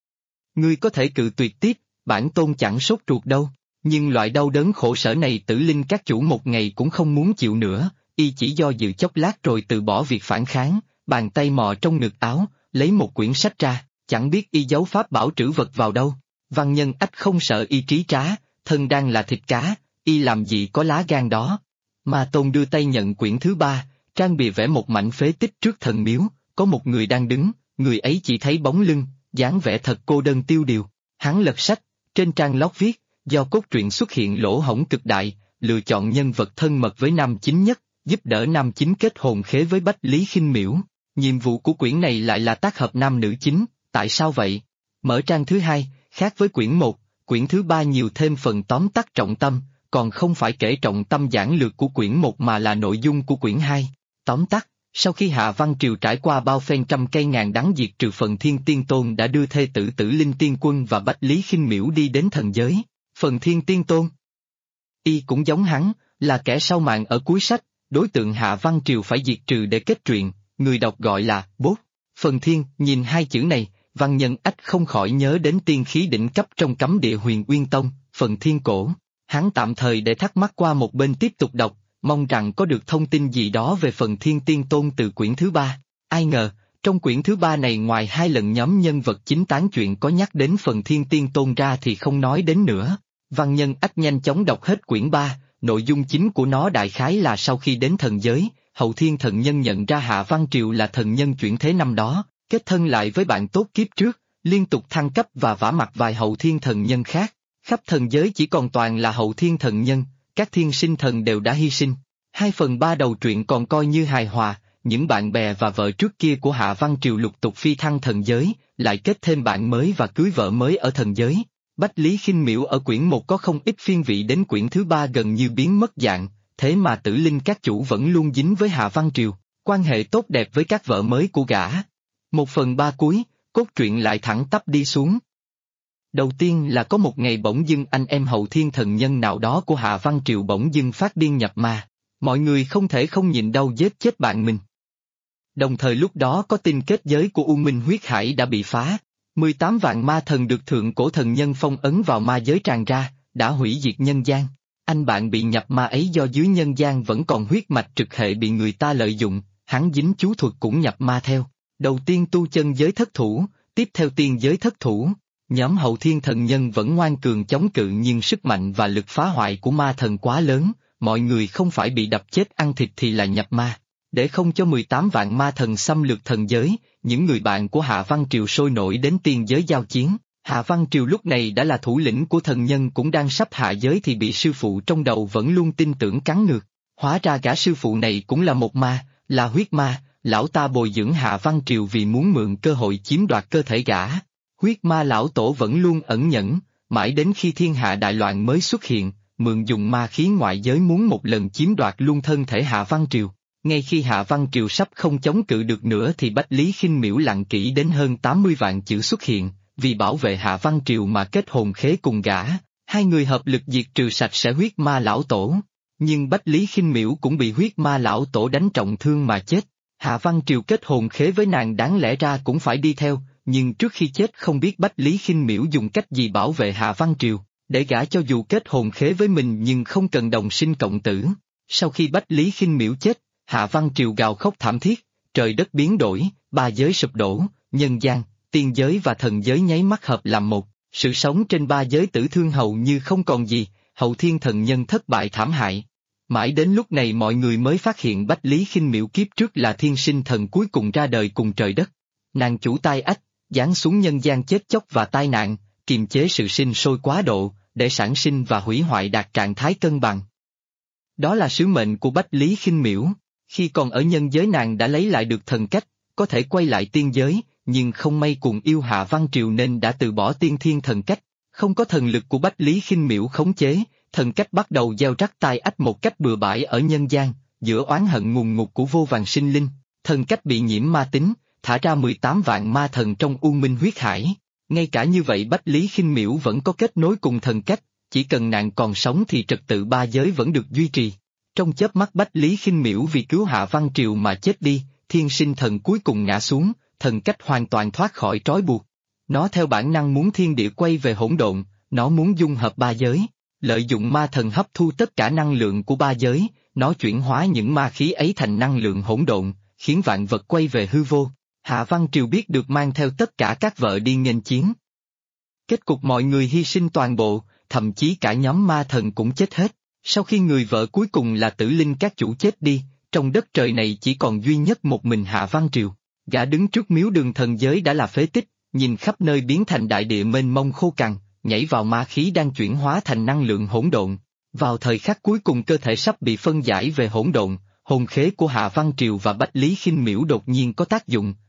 Ngươi có thể cự tuyệt tiếp, bản tôn chẳng sốt ruột đâu, nhưng loại đau đớn khổ sở này Tử Linh các chủ một ngày cũng không muốn chịu nữa, y chỉ do dự chốc lát rồi từ bỏ việc phản kháng, bàn tay mò trong ngực áo, lấy một quyển sách ra, chẳng biết y giấu pháp bảo trữ vật vào đâu. Văn Nhân Ách không sợ y trí trá, thân đang là thịt cá, y làm gì có lá gan đó. Ma Tôn đưa tay nhận quyển thứ ba, trang bìa vẽ một mảnh phế tích trước thần miếu, có một người đang đứng, người ấy chỉ thấy bóng lưng, dáng vẻ thật cô đơn tiêu điều. Hắn lật sách, trên trang lót viết, do cốt truyện xuất hiện lỗ hổng cực đại, lựa chọn nhân vật thân mật với nam chính nhất, giúp đỡ nam chính kết hồn khế với Bách Lý Khinh Miễu. Nhiệm vụ của quyển này lại là tác hợp nam nữ chính, Tại sao vậy? Mở trang thứ hai, khác với quyển 1, quyển thứ ba nhiều thêm phần tóm tắt trọng tâm, còn không phải kể trọng tâm giản lược của quyển 1 mà là nội dung của quyển 2. Tóm tắt, sau khi Hạ Văn Triều trải qua bao phen trăm cây ngàn đắng diệt trừ Phần Thiên Tiên Tôn đã đưa thê tử Tử Linh Tiên Quân và Bách Lý Khinh Miễu đi đến thần giới. Phần Thiên Tiên Tôn y cũng giống hắn, là kẻ sau màn ở cuối sách, đối tượng Hạ Văn Triều phải diệt trừ để kết truyện, người đọc gọi là Bốt. Phần Thiên, nhìn hai chữ này, Văn Nhân Ách không khỏi nhớ đến tiên khí đỉnh cấp trong cấm địa Huyền Uyên Tông, Phần Thiên Cổ. Hắn tạm thời để thắc mắc qua một bên tiếp tục đọc, mong rằng có được thông tin gì đó về Phần Thiên Tiên Tôn từ quyển thứ ba. Ai ngờ, trong quyển thứ ba này ngoài hai lần nhóm nhân vật chính tán chuyện có nhắc đến Phần Thiên Tiên Tôn ra thì không nói đến nữa. Văn Nhân Ách nhanh chóng đọc hết quyển 3, nội dung chính của nó đại khái là sau khi đến thần giới, Hậu Thiên Thần Nhân nhận ra Hạ Văn Triều là thần nhân chuyển thế năm đó, kết thân lại với bạn tốt kiếp trước, liên tục thăng cấp và vả mặt vài Hậu Thiên Thần Nhân khác. Khắp thần giới chỉ còn toàn là Hậu Thiên Thần Nhân, các thiên sinh thần đều đã hy sinh. 2/3 đầu truyện còn coi như hài hòa, những bạn bè và vợ trước kia của Hạ Văn Triều lục tục phi thăng thần giới, lại kết thêm bạn mới và cưới vợ mới ở thần giới. Bách Lý Khinh Miễu ở quyển 1 có không ít phiên vị đến quyển thứ ba gần như biến mất dạng, thế mà Tử Linh các chủ vẫn luôn dính với Hạ Văn Triều, quan hệ tốt đẹp với các vợ mới của gã. 1/3 cuối, cốt truyện lại thẳng tắp đi xuống. Đầu tiên là có một ngày bỗng dưng anh em Hậu Thiên Thần Nhân nào đó của Hạ Văn Triều bỗng dưng phát điên nhập ma, mọi người không thể không nhịn đau giết chết bạn mình. Đồng thời lúc đó có tin kết giới của U Minh Huyết Hải đã bị phá, 18 vạn ma thần được thượng cổ thần nhân phong ấn vào ma giới tràn ra, đã hủy diệt nhân gian. Anh bạn bị nhập ma ấy do dưới nhân gian vẫn còn huyết mạch trực hệ bị người ta lợi dụng, hắn dính chú thuật cũng nhập ma theo. Đầu tiên tu chân giới thất thủ, tiếp theo tiên giới thất thủ. Nhóm Hậu Thiên Thần Nhân vẫn ngoan cường chống cự nhưng sức mạnh và lực phá hoại của ma thần quá lớn, mọi người không phải bị đập chết ăn thịt thì là nhập ma. Để không cho 18 vạn ma thần xâm lược thần giới, những người bạn của Hạ Văn Triều sôi nổi đến tiên giới giao chiến. Hạ Văn Triều lúc này đã là thủ lĩnh của thần nhân cũng đang sắp hạ giới thì bị sư phụ trong đầu vẫn luôn tin tưởng cắn ngược. Hóa ra gã sư phụ này cũng là một ma, là huyết ma, lão ta bồi dưỡng Hạ Văn Triều vì muốn mượn cơ hội chiếm đoạt cơ thể gã. Huyết ma lão tổ vẫn luôn ẩn nhẫn, mãi đến khi thiên hạ đại loạn mới xuất hiện, mượn dùng ma khí ngoại giới muốn một lần chiếm đoạt luôn thân thể Hạ Văn Triều. Ngay khi Hạ Văn Triều sắp không chống cự được nữa thì Bách Lý Khinh Miễu lặng kỹ đến hơn 80 vạn chữ xuất hiện, vì bảo vệ Hạ Văn Triều mà kết hồn khế cùng gã, hai người hợp lực diệt trừ sạch sẽ huyết ma lão tổ. Nhưng Bách Lý Khinh Miễu cũng bị huyết ma lão tổ đánh trọng thương mà chết. Hạ Văn Triều kết hồn khế với nàng đáng lẽ ra cũng phải đi theo, nhưng trước khi chết không biết Bách Lý Khinh Miễu dùng cách gì bảo vệ Hạ Văn Triều, để gã cho dù kết hồn khế với mình nhưng không cần đồng sinh cộng tử. Sau khi Bách Lý Khinh Miễu chết, Hạ Văn Triều gào khóc thảm thiết, trời đất biến đổi, ba giới sụp đổ, nhân gian, tiên giới và thần giới nháy mắt hợp làm một, sự sống trên ba giới tử thương hầu như không còn gì, Hậu Thiên Thần Nhân thất bại thảm hại. Mãi đến lúc này mọi người mới phát hiện Bách Lý Khinh Miễu kiếp trước là thiên sinh thần cuối cùng ra đời cùng trời đất. Nàng chủ tai ách, giáng xuống nhân gian chết chóc và tai nạn, kiềm chế sự sinh sôi quá độ, để sản sinh và hủy hoại đạt trạng thái cân bằng. Đó là sứ mệnh của Bách Lý Khinh Miễu. Khi còn ở nhân giới nàng đã lấy lại được thần cách, có thể quay lại tiên giới, nhưng không may cùng yêu Hạ Văn Triều nên đã từ bỏ tiên thiên thần cách. Không có thần lực của Bách Lý Khinh Miễu khống chế, thần cách bắt đầu gieo rắc tai ách một cách bừa bãi ở nhân gian, giữa oán hận ngùn ngụt của vô vàn sinh linh, thần cách bị nhiễm ma tính, thả ra 18 vạn ma thần trong U Minh Huyết Hải. Ngay cả như vậy Bách Lý Khinh Miễu vẫn có kết nối cùng thần cách, chỉ cần nàng còn sống thì trật tự ba giới vẫn được duy trì. Trong chớp mắt Bách Lý Khinh Miễu vì cứu Hạ Văn Triều mà chết đi, thiên sinh thần cuối cùng ngã xuống, thần cách hoàn toàn thoát khỏi trói buộc. Nó theo bản năng muốn thiên địa quay về hỗn độn, nó muốn dung hợp ba giới, lợi dụng ma thần hấp thu tất cả năng lượng của ba giới, nó chuyển hóa những ma khí ấy thành năng lượng hỗn độn, khiến vạn vật quay về hư vô. Hạ Văn Triều biết được mang theo tất cả các vợ đi nghênh chiến. Kết cục mọi người hy sinh toàn bộ, thậm chí cả nhóm ma thần cũng chết hết. Sau khi người vợ cuối cùng là Tử Linh các chủ chết đi, trong đất trời này chỉ còn duy nhất một mình Hạ Văn Triều. Gã đứng trước miếu đường thần giới đã là phế tích, nhìn khắp nơi biến thành đại địa mênh mông khô cằn, nhảy vào ma khí đang chuyển hóa thành năng lượng hỗn độn. Vào thời khắc cuối cùng cơ thể sắp bị phân giải về hỗn độn, hồn khế của Hạ Văn Triều và Bách Lý Khinh Miễu đột nhiên có tác dụng,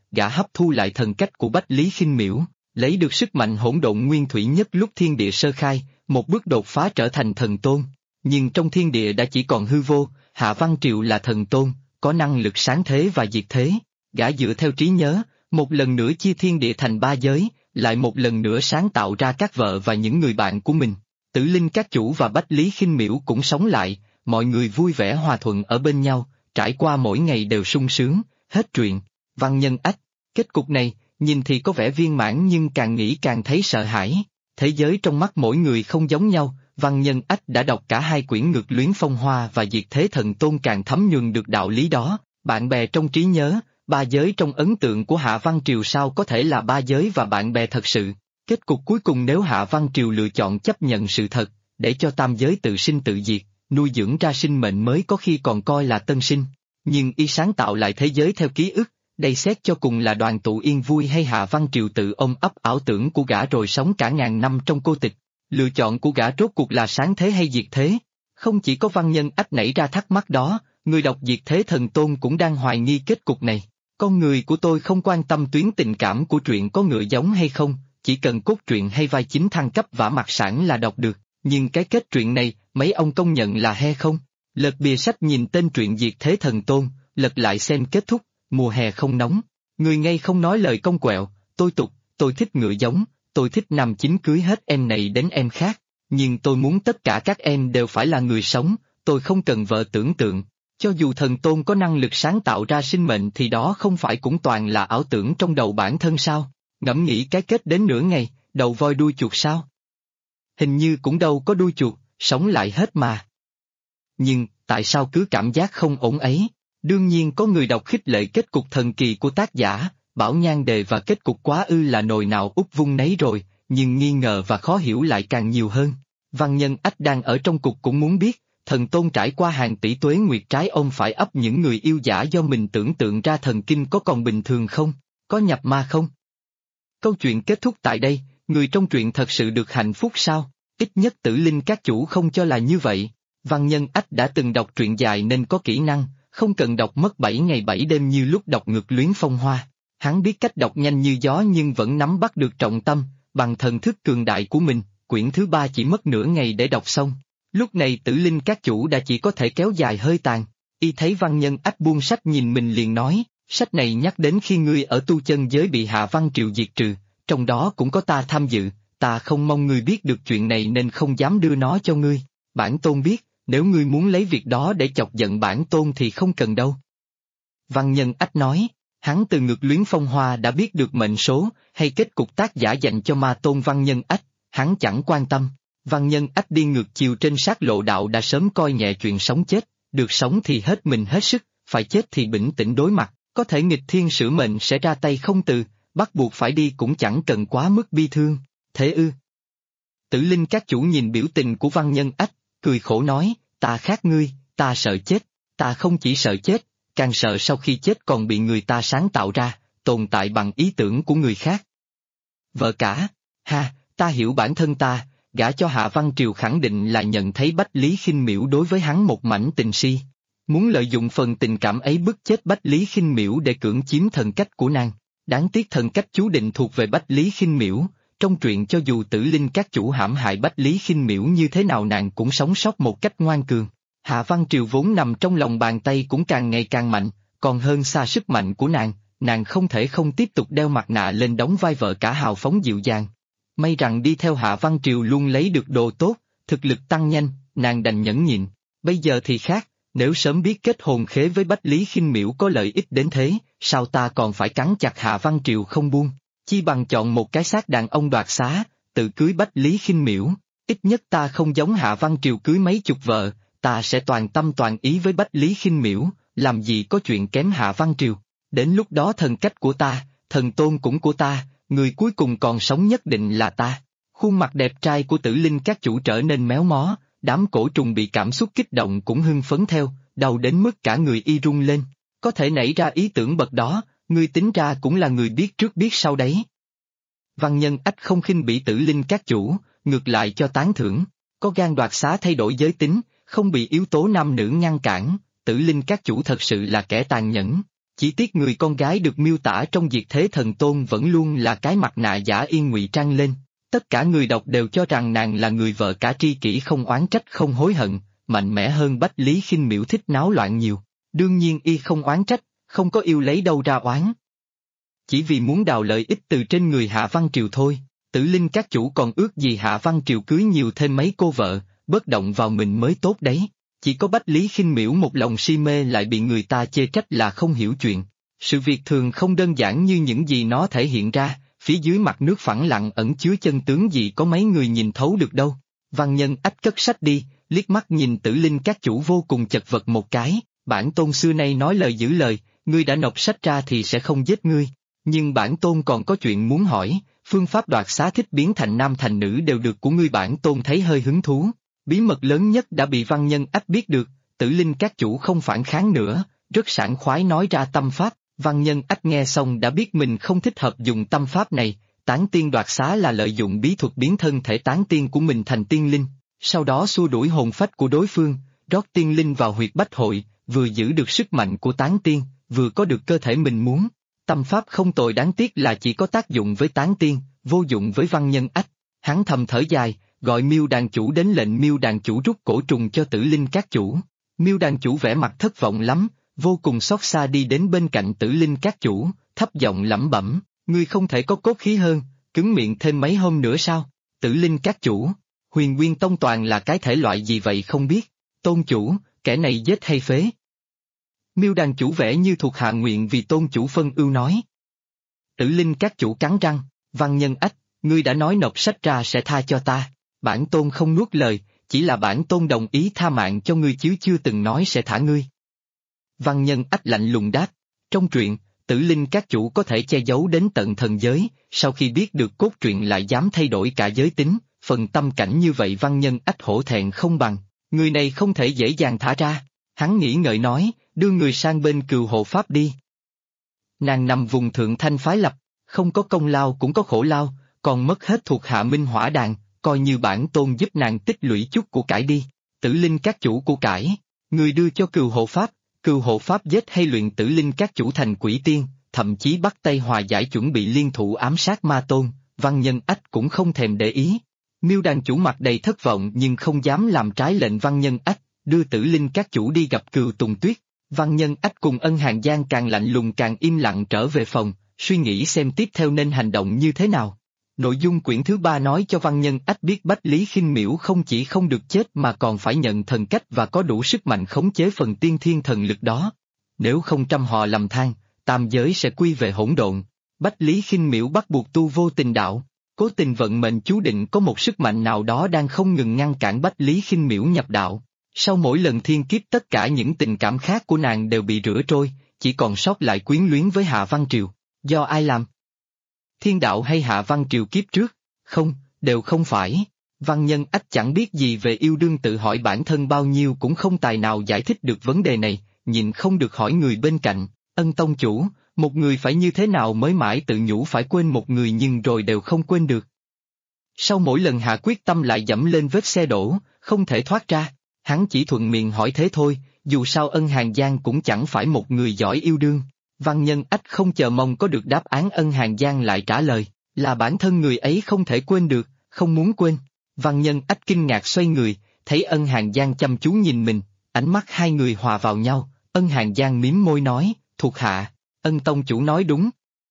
gã hấp thu lại thần cách của Bách Lý Khinh Miễu, lấy được sức mạnh hỗn độn nguyên thủy nhất lúc thiên địa sơ khai, một bước đột phá trở thành thần tôn. Nhưng trong thiên địa đã chỉ còn hư vô, Hạ Văn Triều là thần tôn, có năng lực sáng thế và diệt thế. Gã dựa theo trí nhớ, một lần nữa chia thiên địa thành 3 giới, lại một lần nữa sáng tạo ra các vợ và những người bạn của mình. Tử Linh Các Chủ và Bách Lý Khinh Miễu cũng sống lại, mọi người vui vẻ hòa thuận ở bên nhau, trải qua mỗi ngày đều sung sướng. Hết truyện. Văn Nhân Ách. Kết cục này, nhìn thì có vẻ viên mãn nhưng càng nghĩ càng thấy sợ hãi. Thế giới trong mắt mỗi người không giống nhau. Văn Nhân Ách đã đọc cả 2 quyển Ngược Luyến Phong Hoa và Diệt Thế Thần Tôn càng thấm nhuần được đạo lý đó. Bạn bè trong trí nhớ, 3 giới trong ấn tượng của Hạ Văn Triều sao có thể là 3 giới và bạn bè thật sự. Kết cục cuối cùng nếu Hạ Văn Triều lựa chọn chấp nhận sự thật, để cho tam giới tự sinh tự diệt, nuôi dưỡng ra sinh mệnh mới có khi còn coi là tân sinh. Nhưng y sáng tạo lại thế giới theo ký ức, đây xét cho cùng là đoàn tụ yên vui hay Hạ Văn Triều tự ôm ấp ảo tưởng của gã rồi sống cả ngàn năm trong cô tịch. Lựa chọn của gã rốt cuộc là sáng thế hay diệt thế? Không chỉ có Văn Nhân Ách nảy ra thắc mắc đó, người đọc Diệt Thế Thần Tôn cũng đang hoài nghi kết cục này. Con người của tôi không quan tâm tuyến tình cảm của truyện có ngựa giống hay không, chỉ cần cốt truyện hay vai chính thăng cấp vả mặt sản là đọc được, nhưng cái kết truyện này, mấy ông công nhận là he không? Lật bìa sách nhìn tên truyện Diệt Thế Thần Tôn, lật lại xem kết thúc, mùa hè không nóng, người ngây không nói lời cong quẹo, tôi tục, tôi thích ngựa giống, tôi thích nam chính cưới hết em này đến em khác, nhưng tôi muốn tất cả các em đều phải là người sống, tôi không cần vợ tưởng tượng. Cho dù thần tôn có năng lực sáng tạo ra sinh mệnh thì đó không phải cũng toàn là ảo tưởng trong đầu bản thân sao? Ngẫm nghĩ cái kết đến nửa ngày, đầu voi đuôi chuột sao? Hình như cũng đâu có đuôi chuột, sống lại hết mà. Nhưng, tại sao cứ cảm giác không ổn ấy? Đương nhiên có người đọc khích lệ kết cục thần kỳ của tác giả, bảo nhan đề và kết cục quá ư là nồi nào úp vung nấy rồi, nhưng nghi ngờ và khó hiểu lại càng nhiều hơn. Văn Nhân Ách đang ở trong cục cũng muốn biết, thần tôn trải qua hàng tỷ tuế nguyệt trái ôm phải ấp những người yêu giả do mình tưởng tượng ra thần kinh có còn bình thường không? Có nhập ma không? Câu chuyện kết thúc tại đây, người trong truyện thật sự được hạnh phúc sao? Ít nhất Tử Linh Các Chủ không cho là như vậy. Văn Nhân Ách đã từng đọc truyện dài nên có kỹ năng, không cần đọc mất 7 ngày 7 đêm như lúc đọc Ngược Luyến Phong Hoa. Hắn biết cách đọc nhanh như gió nhưng vẫn nắm bắt được trọng tâm, bằng thần thức cường đại của mình, quyển thứ 3 chỉ mất nửa ngày để đọc xong. Lúc này Tử Linh Các Chủ đã chỉ có thể kéo dài hơi tàn. Y thấy Văn Nhân Ách buông sách nhìn mình liền nói, sách này nhắc đến khi ngươi ở tu chân giới bị Hạ Văn Triều diệt trừ, trong đó cũng có ta tham dự, ta không mong ngươi biết được chuyện này nên không dám đưa nó cho ngươi. Bản tôn biết, nếu ngươi muốn lấy việc đó để chọc giận bản tôn thì không cần đâu. Văn Nhân Ách nói, hắn từ Ngược Luyến Phong Hoa đã biết được mệnh số, hay kết cục tác giả dành cho ma tôn Văn Nhân Ách, hắn chẳng quan tâm. Văn Nhân Ách đi ngược chiều trên sát lộ đạo đã sớm coi nhẹ chuyện sống chết, được sống thì hết mình hết sức, phải chết thì bình tĩnh đối mặt, có thể nghịch thiên sửa mệnh sẽ ra tay không từ, bắt buộc phải đi cũng chẳng cần quá mức bi thương, thế ư? Tử Linh Các Chủ nhìn biểu tình của Văn Nhân Ách, cười khổ nói, ta khác ngươi, ta sợ chết, ta không chỉ sợ chết, càng sợ sau khi chết còn bị người ta sáng tạo ra, tồn tại bằng ý tưởng của người khác. Vợ cả, ha, ta hiểu bản thân ta. Gả cho Hạ Văn Triều khẳng định là nhận thấy Bách Lý Khinh Miễu đối với hắn một mảnh tình si. Muốn lợi dụng phần tình cảm ấy bức chết Bách Lý Khinh Miễu để cưỡng chiếm thần cách của nàng. Đáng tiếc thần cách chú định thuộc về Bách Lý Khinh Miễu, trong truyện cho dù Tử Linh Các Chủ hãm hại Bách Lý Khinh Miễu như thế nào nàng cũng sống sót một cách ngoan cường. Hạ Văn Triều vốn nằm trong lòng bàn tay cũng càng ngày càng mạnh, còn hơn xa sức mạnh của nàng không thể không tiếp tục đeo mặt nạ lên đóng vai vợ cả hào phóng dịu dàng. May rằng đi theo Hạ Văn Triều luôn lấy được đồ tốt, thực lực tăng nhanh, nàng đành nhẫn nhịn. Bây giờ thì khác, nếu sớm biết kết hôn khế với Bách Lý Khinh Miễu có lợi ích đến thế, sao ta còn phải cắn chặt Hạ Văn Triều không buông, chi bằng chọn một cái xác đàn ông đoạt xá, tự cưới Bách Lý Khinh Miễu. Ít nhất ta không giống Hạ Văn Triều cưới mấy chục vợ, ta sẽ toàn tâm toàn ý với Bách Lý Khinh Miễu, làm gì có chuyện kém Hạ Văn Triều. Đến lúc đó thần cách của ta, thần tôn cũng của ta, người cuối cùng còn sống nhất định là ta. Khuôn mặt đẹp trai của Tử Linh Các Chủ trở nên méo mó, đám cổ trùng bị cảm xúc kích động cũng hưng phấn theo, đau đến mức cả người y rung lên. Có thể nảy ra ý tưởng bậc đó, ngươi tính ra cũng là người biết trước biết sau đấy. Văn Nhân Ách không khinh bỉ Tử Linh Các Chủ, ngược lại cho tán thưởng, có gan đoạt xá thay đổi giới tính, không bị yếu tố nam nữ ngăn cản, Tử Linh Các Chủ thật sự là kẻ tàn nhẫn. Chỉ tiếc người con gái được miêu tả trong Diệt Thế Thần Tôn vẫn luôn là cái mặt nạ giả yên ngụy trang lên. Tất cả người đọc đều cho rằng nàng là người vợ cả tri kỷ không oán trách không hối hận, mạnh mẽ hơn Bách Lý Khinh Miểu thích náo loạn nhiều. Đương nhiên y không oán trách, không có yêu lấy đâu ra oán. Chỉ vì muốn đào lợi ích từ trên người Hạ Văn Triều thôi, Tử Linh các chủ còn ước gì Hạ Văn Triều cưới nhiều thêm mấy cô vợ, bớt động vào mình mới tốt đấy. Chỉ có Bách Lý Khinh Miểu một lòng si mê lại bị người ta chê trách là không hiểu chuyện. Sự việc thường không đơn giản như những gì nó thể hiện ra, phía dưới mặt nước phẳng lặng ẩn chứa chân tướng gì có mấy người nhìn thấu được đâu. Văn Nhân Ách cất sách đi, liếc mắt nhìn Tử Linh các chủ vô cùng chật vật một cái, bản tôn xưa nay nói lời giữ lời, ngươi đã nộp sách ra thì sẽ không giết ngươi. Nhưng bản tôn còn có chuyện muốn hỏi, phương pháp đoạt xá thích biến thành nam thành nữ đều được của ngươi, bản tôn thấy hơi hứng thú. Bí mật lớn nhất đã bị Văn Nhân Ách biết được, Tử Linh các chủ không phản kháng nữa, rất sảng khoái nói ra tâm pháp. Văn Nhân Ách nghe xong đã biết mình không thích hợp dùng tâm pháp này, tán tiên đoạt xá là lợi dụng bí thuật biến thân thể tán tiên của mình thành tiên linh, sau đó xua đuổi hồn phách của đối phương, rót tiên linh vào huyệt bách hội, vừa giữ được sức mạnh của tán tiên, vừa có được cơ thể mình muốn. Tâm pháp không tồi, đáng tiếc là chỉ có tác dụng với tán tiên, vô dụng với Văn Nhân Ách. Hắn thầm thở dài, gọi Miêu đàn chủ đến lệnh Miêu đàn chủ rút cổ trùng cho Tử Linh các chủ. Miêu đàn chủ vẻ mặt thất vọng lắm, vô cùng xót xa đi đến bên cạnh Tử Linh các chủ, thấp giọng lẩm bẩm, ngươi không thể có cốt khí hơn, cứng miệng thêm mấy hôm nữa sao? Tử Linh các chủ, Huyền Nguyên Tông toàn là cái thể loại gì vậy không biết, tôn chủ, kẻ này giết hay phế? Miêu đàn chủ vẻ như thuộc hạ nguyện vì tôn chủ phân ưu nói. Tử Linh các chủ cắn răng, Văn Nhân Ách, ngươi đã nói nộp sách ra sẽ tha cho ta, bản tôn không nuốt lời, chỉ là bản tôn đồng ý tha mạng cho ngươi chứ chưa từng nói sẽ thả ngươi. Văn Nhân Ách lạnh lùng đáp, trong truyện, Tử Linh các chủ có thể che giấu đến tận thần giới, sau khi biết được cốt truyện lại dám thay đổi cả giới tính, phần tâm cảnh như vậy Văn Nhân Ách hổ thẹn không bằng, người này không thể dễ dàng thả ra. Hắn nghĩ ngợi nói, đưa người sang bên Cừu hộ pháp đi. Nàng nằm vùng thượng thanh phái lập, không có công lao cũng có khổ lao, còn mất hết thuộc hạ Minh Hỏa đàn, coi như bản tôn giúp nàng tích lũy chút của cải đi. Tử Linh các chủ của cải, người đưa cho Cừu hộ pháp giết hay luyện Tử Linh các chủ thành quỷ tiên, thậm chí bắt tay hòa giải chuẩn bị liên thủ ám sát ma tôn, Văn Nhân Ách cũng không thèm để ý. Miêu đàn chủ mặt đầy thất vọng nhưng không dám làm trái lệnh Văn Nhân Ách, đưa Tử Linh các chủ đi gặp Cừu Tùng Tuyết. Văn Nhân Ách cùng Ân Hàn Giang càng lạnh lùng càng im lặng trở về phòng, suy nghĩ xem tiếp theo nên hành động như thế nào. Nội dung quyển thứ 3 nói cho Văn Nhân Ách biết Bách Lý Khinh Miểu không chỉ không được chết mà còn phải nhận thần cách và có đủ sức mạnh khống chế phần tiên thiên thần lực đó. Nếu không trăm họ lầm than, tam giới sẽ quy về hỗn độn. Bách Lý Khinh Miểu bắt buộc tu vô tình đạo, cố tình vận mệnh chú định có một sức mạnh nào đó đang không ngừng ngăn cản Bách Lý Khinh Miểu nhập đạo. Sau mỗi lần thiên kiếp tất cả những tình cảm khác của nàng đều bị rửa trôi, chỉ còn sót lại quyến luyến với Hạ Văn Triều. Do ai làm? Thiên đạo hay Hạ Văn Triều kiếp trước? Không, đều không phải. Văn Nhân Ách chẳng biết gì về yêu đương, tự hỏi bản thân bao nhiêu cũng không tài nào giải thích được vấn đề này, nhìn không được hỏi người bên cạnh, Ân tông chủ, một người phải như thế nào mới mãi tự nhủ phải quên một người nhưng rồi đều không quên được. Sau mỗi lần hạ quyết tâm lại dẫm lên vết xe đổ, không thể thoát ra. Hắn chỉ thuận miệng hỏi thế thôi, dù sao Ân Hàn Giang cũng chẳng phải một người giỏi yêu đương. Văn Nhân Ách không chờ mong có được đáp án, Ân Hàn Giang lại trả lời, là bản thân người ấy không thể quên được, không muốn quên. Văn Nhân Ách kinh ngạc xoay người, thấy Ân Hàn Giang chăm chú nhìn mình, ánh mắt hai người hòa vào nhau, Ân Hàn Giang mím môi nói, thuộc hạ, Ân tông chủ nói đúng.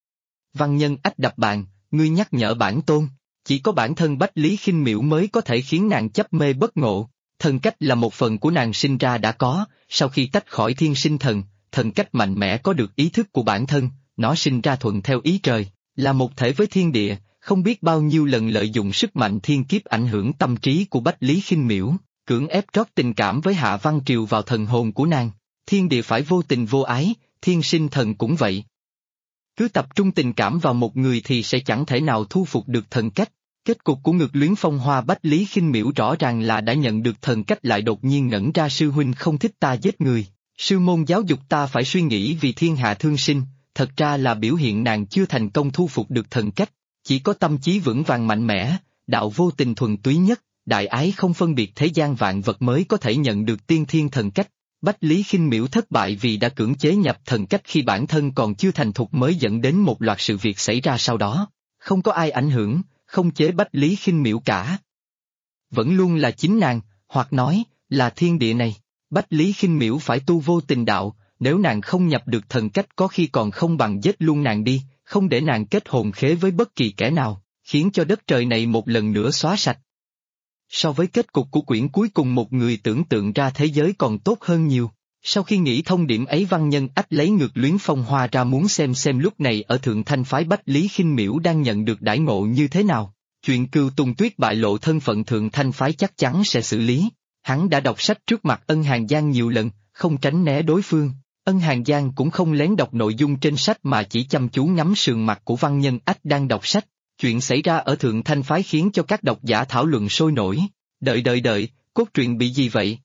Văn Nhân Ách đập bàn, ngươi nhắc nhở bản tôn, chỉ có bản thân Bách Lý Khinh Miểu mới có thể khiến nàng chấp mê bất ngộ. Thần cách là một phần của nàng sinh ra đã có, sau khi tách khỏi thiên sinh thần, thần cách mạnh mẽ có được ý thức của bản thân, nó sinh ra thuận theo ý trời, là một thể với thiên địa, không biết bao nhiêu lần lợi dụng sức mạnh thiên kiếp ảnh hưởng tâm trí của Bách Lý Khinh Miểu, cưỡng ép rót tình cảm với Hạ Văn Triều vào thần hồn của nàng. Thiên địa phải vô tình vô ái, thiên sinh thần cũng vậy. Cứ tập trung tình cảm vào một người thì sẽ chẳng thể nào thu phục được thần cách. Kết cục của Ngược Luyến Phong Hoa Bách Lý Khinh Miểu rõ ràng là đã nhận được thần cách lại đột nhiên ngẩn ra, sư huynh không thích ta giết người, sư môn giáo dục ta phải suy nghĩ vì thiên hạ thương sinh, thật ra là biểu hiện nàng chưa thành công thu phục được thần cách, chỉ có tâm trí vững vàng mạnh mẽ, đạo vô tình thuần túy nhất, đại ái không phân biệt thế gian vạn vật mới có thể nhận được tiên thiên thần cách. Bách Lý Khinh Miễu thất bại vì đã cưỡng chế nhập thần cách khi bản thân còn chưa thành thục mới dẫn đến một loạt sự việc xảy ra sau đó. Không có ai ảnh hưởng, không chế Bách Lý Khinh Miễu cả. Vẫn luôn là chính nàng, hoặc nói, là thiên địa này. Bách Lý Khinh Miễu phải tu vô tình đạo, nếu nàng không nhập được thần cách có khi còn không bằng giết luôn nàng đi, không để nàng kết hồn khế với bất kỳ kẻ nào, khiến cho đất trời này một lần nữa xóa sạch. So với kết cục của quyển cuối cùng một người tưởng tượng ra thế giới còn tốt hơn nhiều. Sau khi nghĩ thông điểm ấy Văn Nhân Ách lấy ngược Luyến Phong Hoa ra muốn xem lúc này ở Thượng Thanh phái Bách Lý Khinh Miễu đang nhận được đãi ngộ như thế nào. Chuyện Cừu Tùng Tuyết bại lộ thân phận Thượng Thanh phái chắc chắn sẽ xử lý. Hắn đã đọc sách trước mặt Ân Hàn Giang nhiều lần, không tránh né đối phương. Ân Hàn Giang cũng không lén đọc nội dung trên sách mà chỉ chăm chú ngắm sườn mặt của Văn Nhân Ách đang đọc sách. Chuyện xảy ra ở Thượng Thanh phái khiến cho các độc giả thảo luận sôi nổi. Đợi, cốt truyện bị gì vậy?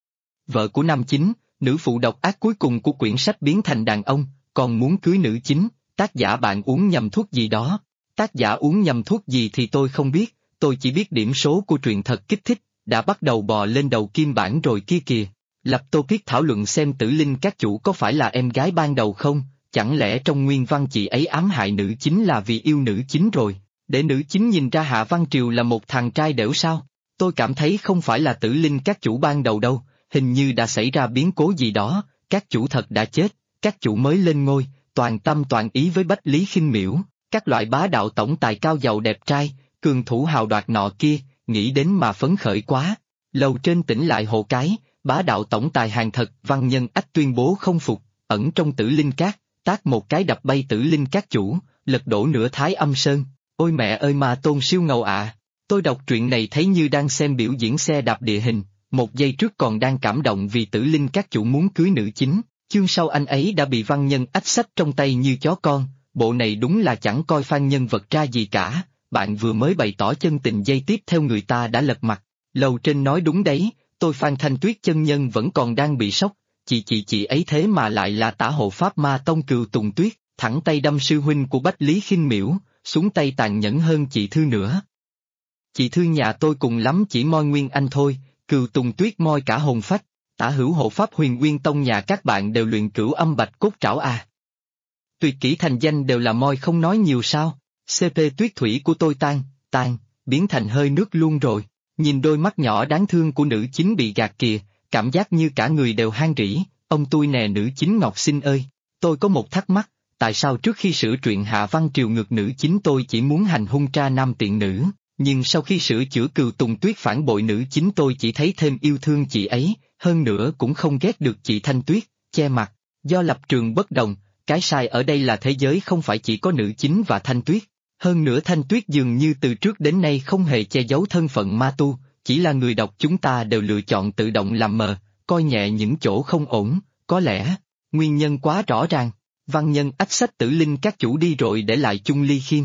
Vợ của nam chính, nữ phụ độc ác cuối cùng của quyển sách biến thành đàn ông, còn muốn cưới nữ chính, tác giả bạn uống nhầm thuốc gì đó. Tác giả uống nhầm thuốc gì thì tôi không biết, tôi chỉ biết điểm số của truyện thật kích thích, đã bắt đầu bò lên đầu kim bản rồi kia kìa. Lập topic thảo luận xem Tử Linh các chủ có phải là em gái ban đầu không, chẳng lẽ trong nguyên văn chị ấy ám hại nữ chính là vì yêu nữ chính rồi, để nữ chính nhìn ra Hạ Văn Triều là một thằng trai đểu sao? Tôi cảm thấy không phải là Tử Linh các chủ ban đầu đâu, hình như đã xảy ra biến cố gì đó, các chủ thật đã chết, các chủ mới lên ngôi, toàn tâm toàn ý với Bách Lý Khinh Miễu, các loại bá đạo tổng tài cao giàu đẹp trai, cường thủ hào đoạt nọ kia, nghĩ đến mà phấn khởi quá. Lầu trên tỉnh lại hộ cái, bá đạo tổng tài hàng thật, Văn Nhân Ách tuyên bố không phục, ẩn trong Tử Linh Các, tát một cái đập bay Tử Linh Các chủ, lật đổ nửa Thái Âm Sơn. Ôi mẹ ơi mà Tôn siêu ngầu ạ! Tôi đọc truyện này thấy như đang xem biểu diễn xe đạp địa hình, một giây trước còn đang cảm động vì Tử Linh các chủ muốn cưới nữ chính, chương sau anh ấy đã bị Văn Nhân Ách xách trong tay như chó con, bộ này đúng là chẳng coi fan nhân vật ra gì cả, bạn vừa mới bày tỏ chân tình giây tiếp theo người ta đã lật mặt. Lầu trên nói đúng đấy, tôi Phan Thanh Tuyết chân nhân vẫn còn đang bị sốc, chị ấy thế mà lại là tả hộ Pháp Ma Tông Cừu Tùng Tuyết, thẳng tay đâm sư huynh của Bách Lý Khinh Miễu, xuống tay tàn nhẫn hơn chị Thư nữa. Chị Thư nhà tôi cùng lắm chỉ moi Nguyên Anh thôi, Cừu Tùng Tuyết moi cả hồn phách, tả hữu hộ Pháp Huyền Nguyên Tông nhà các bạn đều luyện Cửu Âm Bạch Cốt Trảo à. Tuyệt kỹ thành danh đều là moi không nói nhiều sao, CP Tuyết Thủy của tôi tan, biến thành hơi nước luôn rồi, nhìn đôi mắt nhỏ đáng thương của nữ chính bị gạt kìa, cảm giác như cả người đều han rỉ, ông tôi nè nữ chính Ngọc Sinh ơi, tôi có một thắc mắc, tại sao trước khi sửa truyện Hạ Văn Triều ngược nữ chính tôi chỉ muốn hành hung tra nam tiện nữ, nhưng sau khi sửa chữa Cừu Tùng Tuyết phản bội nữ chính tôi chỉ thấy thêm yêu thương chị ấy, hơn nữa cũng không ghét được chị Thanh Tuyết, che mặt, do lập trường bất đồng, cái sai ở đây là thế giới không phải chỉ có nữ chính và Thanh Tuyết. Hơn nữa Thanh Tuyết dường như từ trước đến nay không hề che giấu thân phận ma tu, chỉ là người đọc chúng ta đều lựa chọn tự động làm mờ, coi nhẹ những chỗ không ổn, có lẽ, nguyên nhân quá rõ ràng, Văn Nhân Ách xách Tử Linh các chủ đi rồi để lại Chung Ly Khiêm.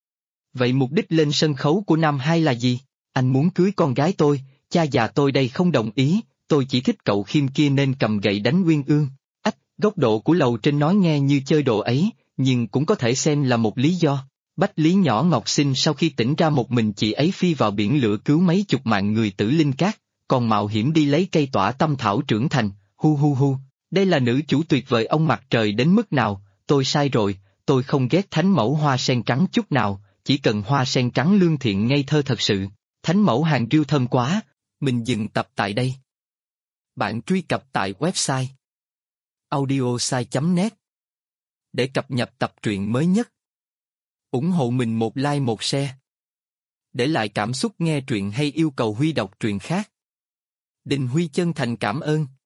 Vậy mục đích lên sân khấu của năm hai là gì? Anh muốn cưới con gái tôi, cha già tôi đây không đồng ý, tôi chỉ thích cậu Khiêm kia nên cầm gậy đánh Nguyên Ương. Góc độ của lầu trên nói nghe như chơi đồ ấy, nhưng cũng có thể xem là một lý do. Bách Lý nhỏ Ngọc Sinh sau khi tỉnh ra một mình chị ấy phi vào biển lửa cứu mấy chục mạng người Tử Linh Các, còn mạo hiểm đi lấy cây tỏa tâm thảo trưởng thành, hu. Đây là nữ chủ tuyệt vời ông mặt trời đến mức nào, tôi sai rồi, tôi không ghét thánh mẫu hoa sen trắng chút nào, chỉ cần hoa sen trắng lương thiện ngây thơ thật sự. Thánh mẫu hàng riêu thơm quá, mình dừng tập tại đây. Bạn truy cập tại website audiosai.net để cập nhật tập truyện mới nhất. Ủng hộ mình một like một share. Để lại cảm xúc nghe truyện hay yêu cầu Huy đọc truyện khác. Đình Huy chân thành cảm ơn.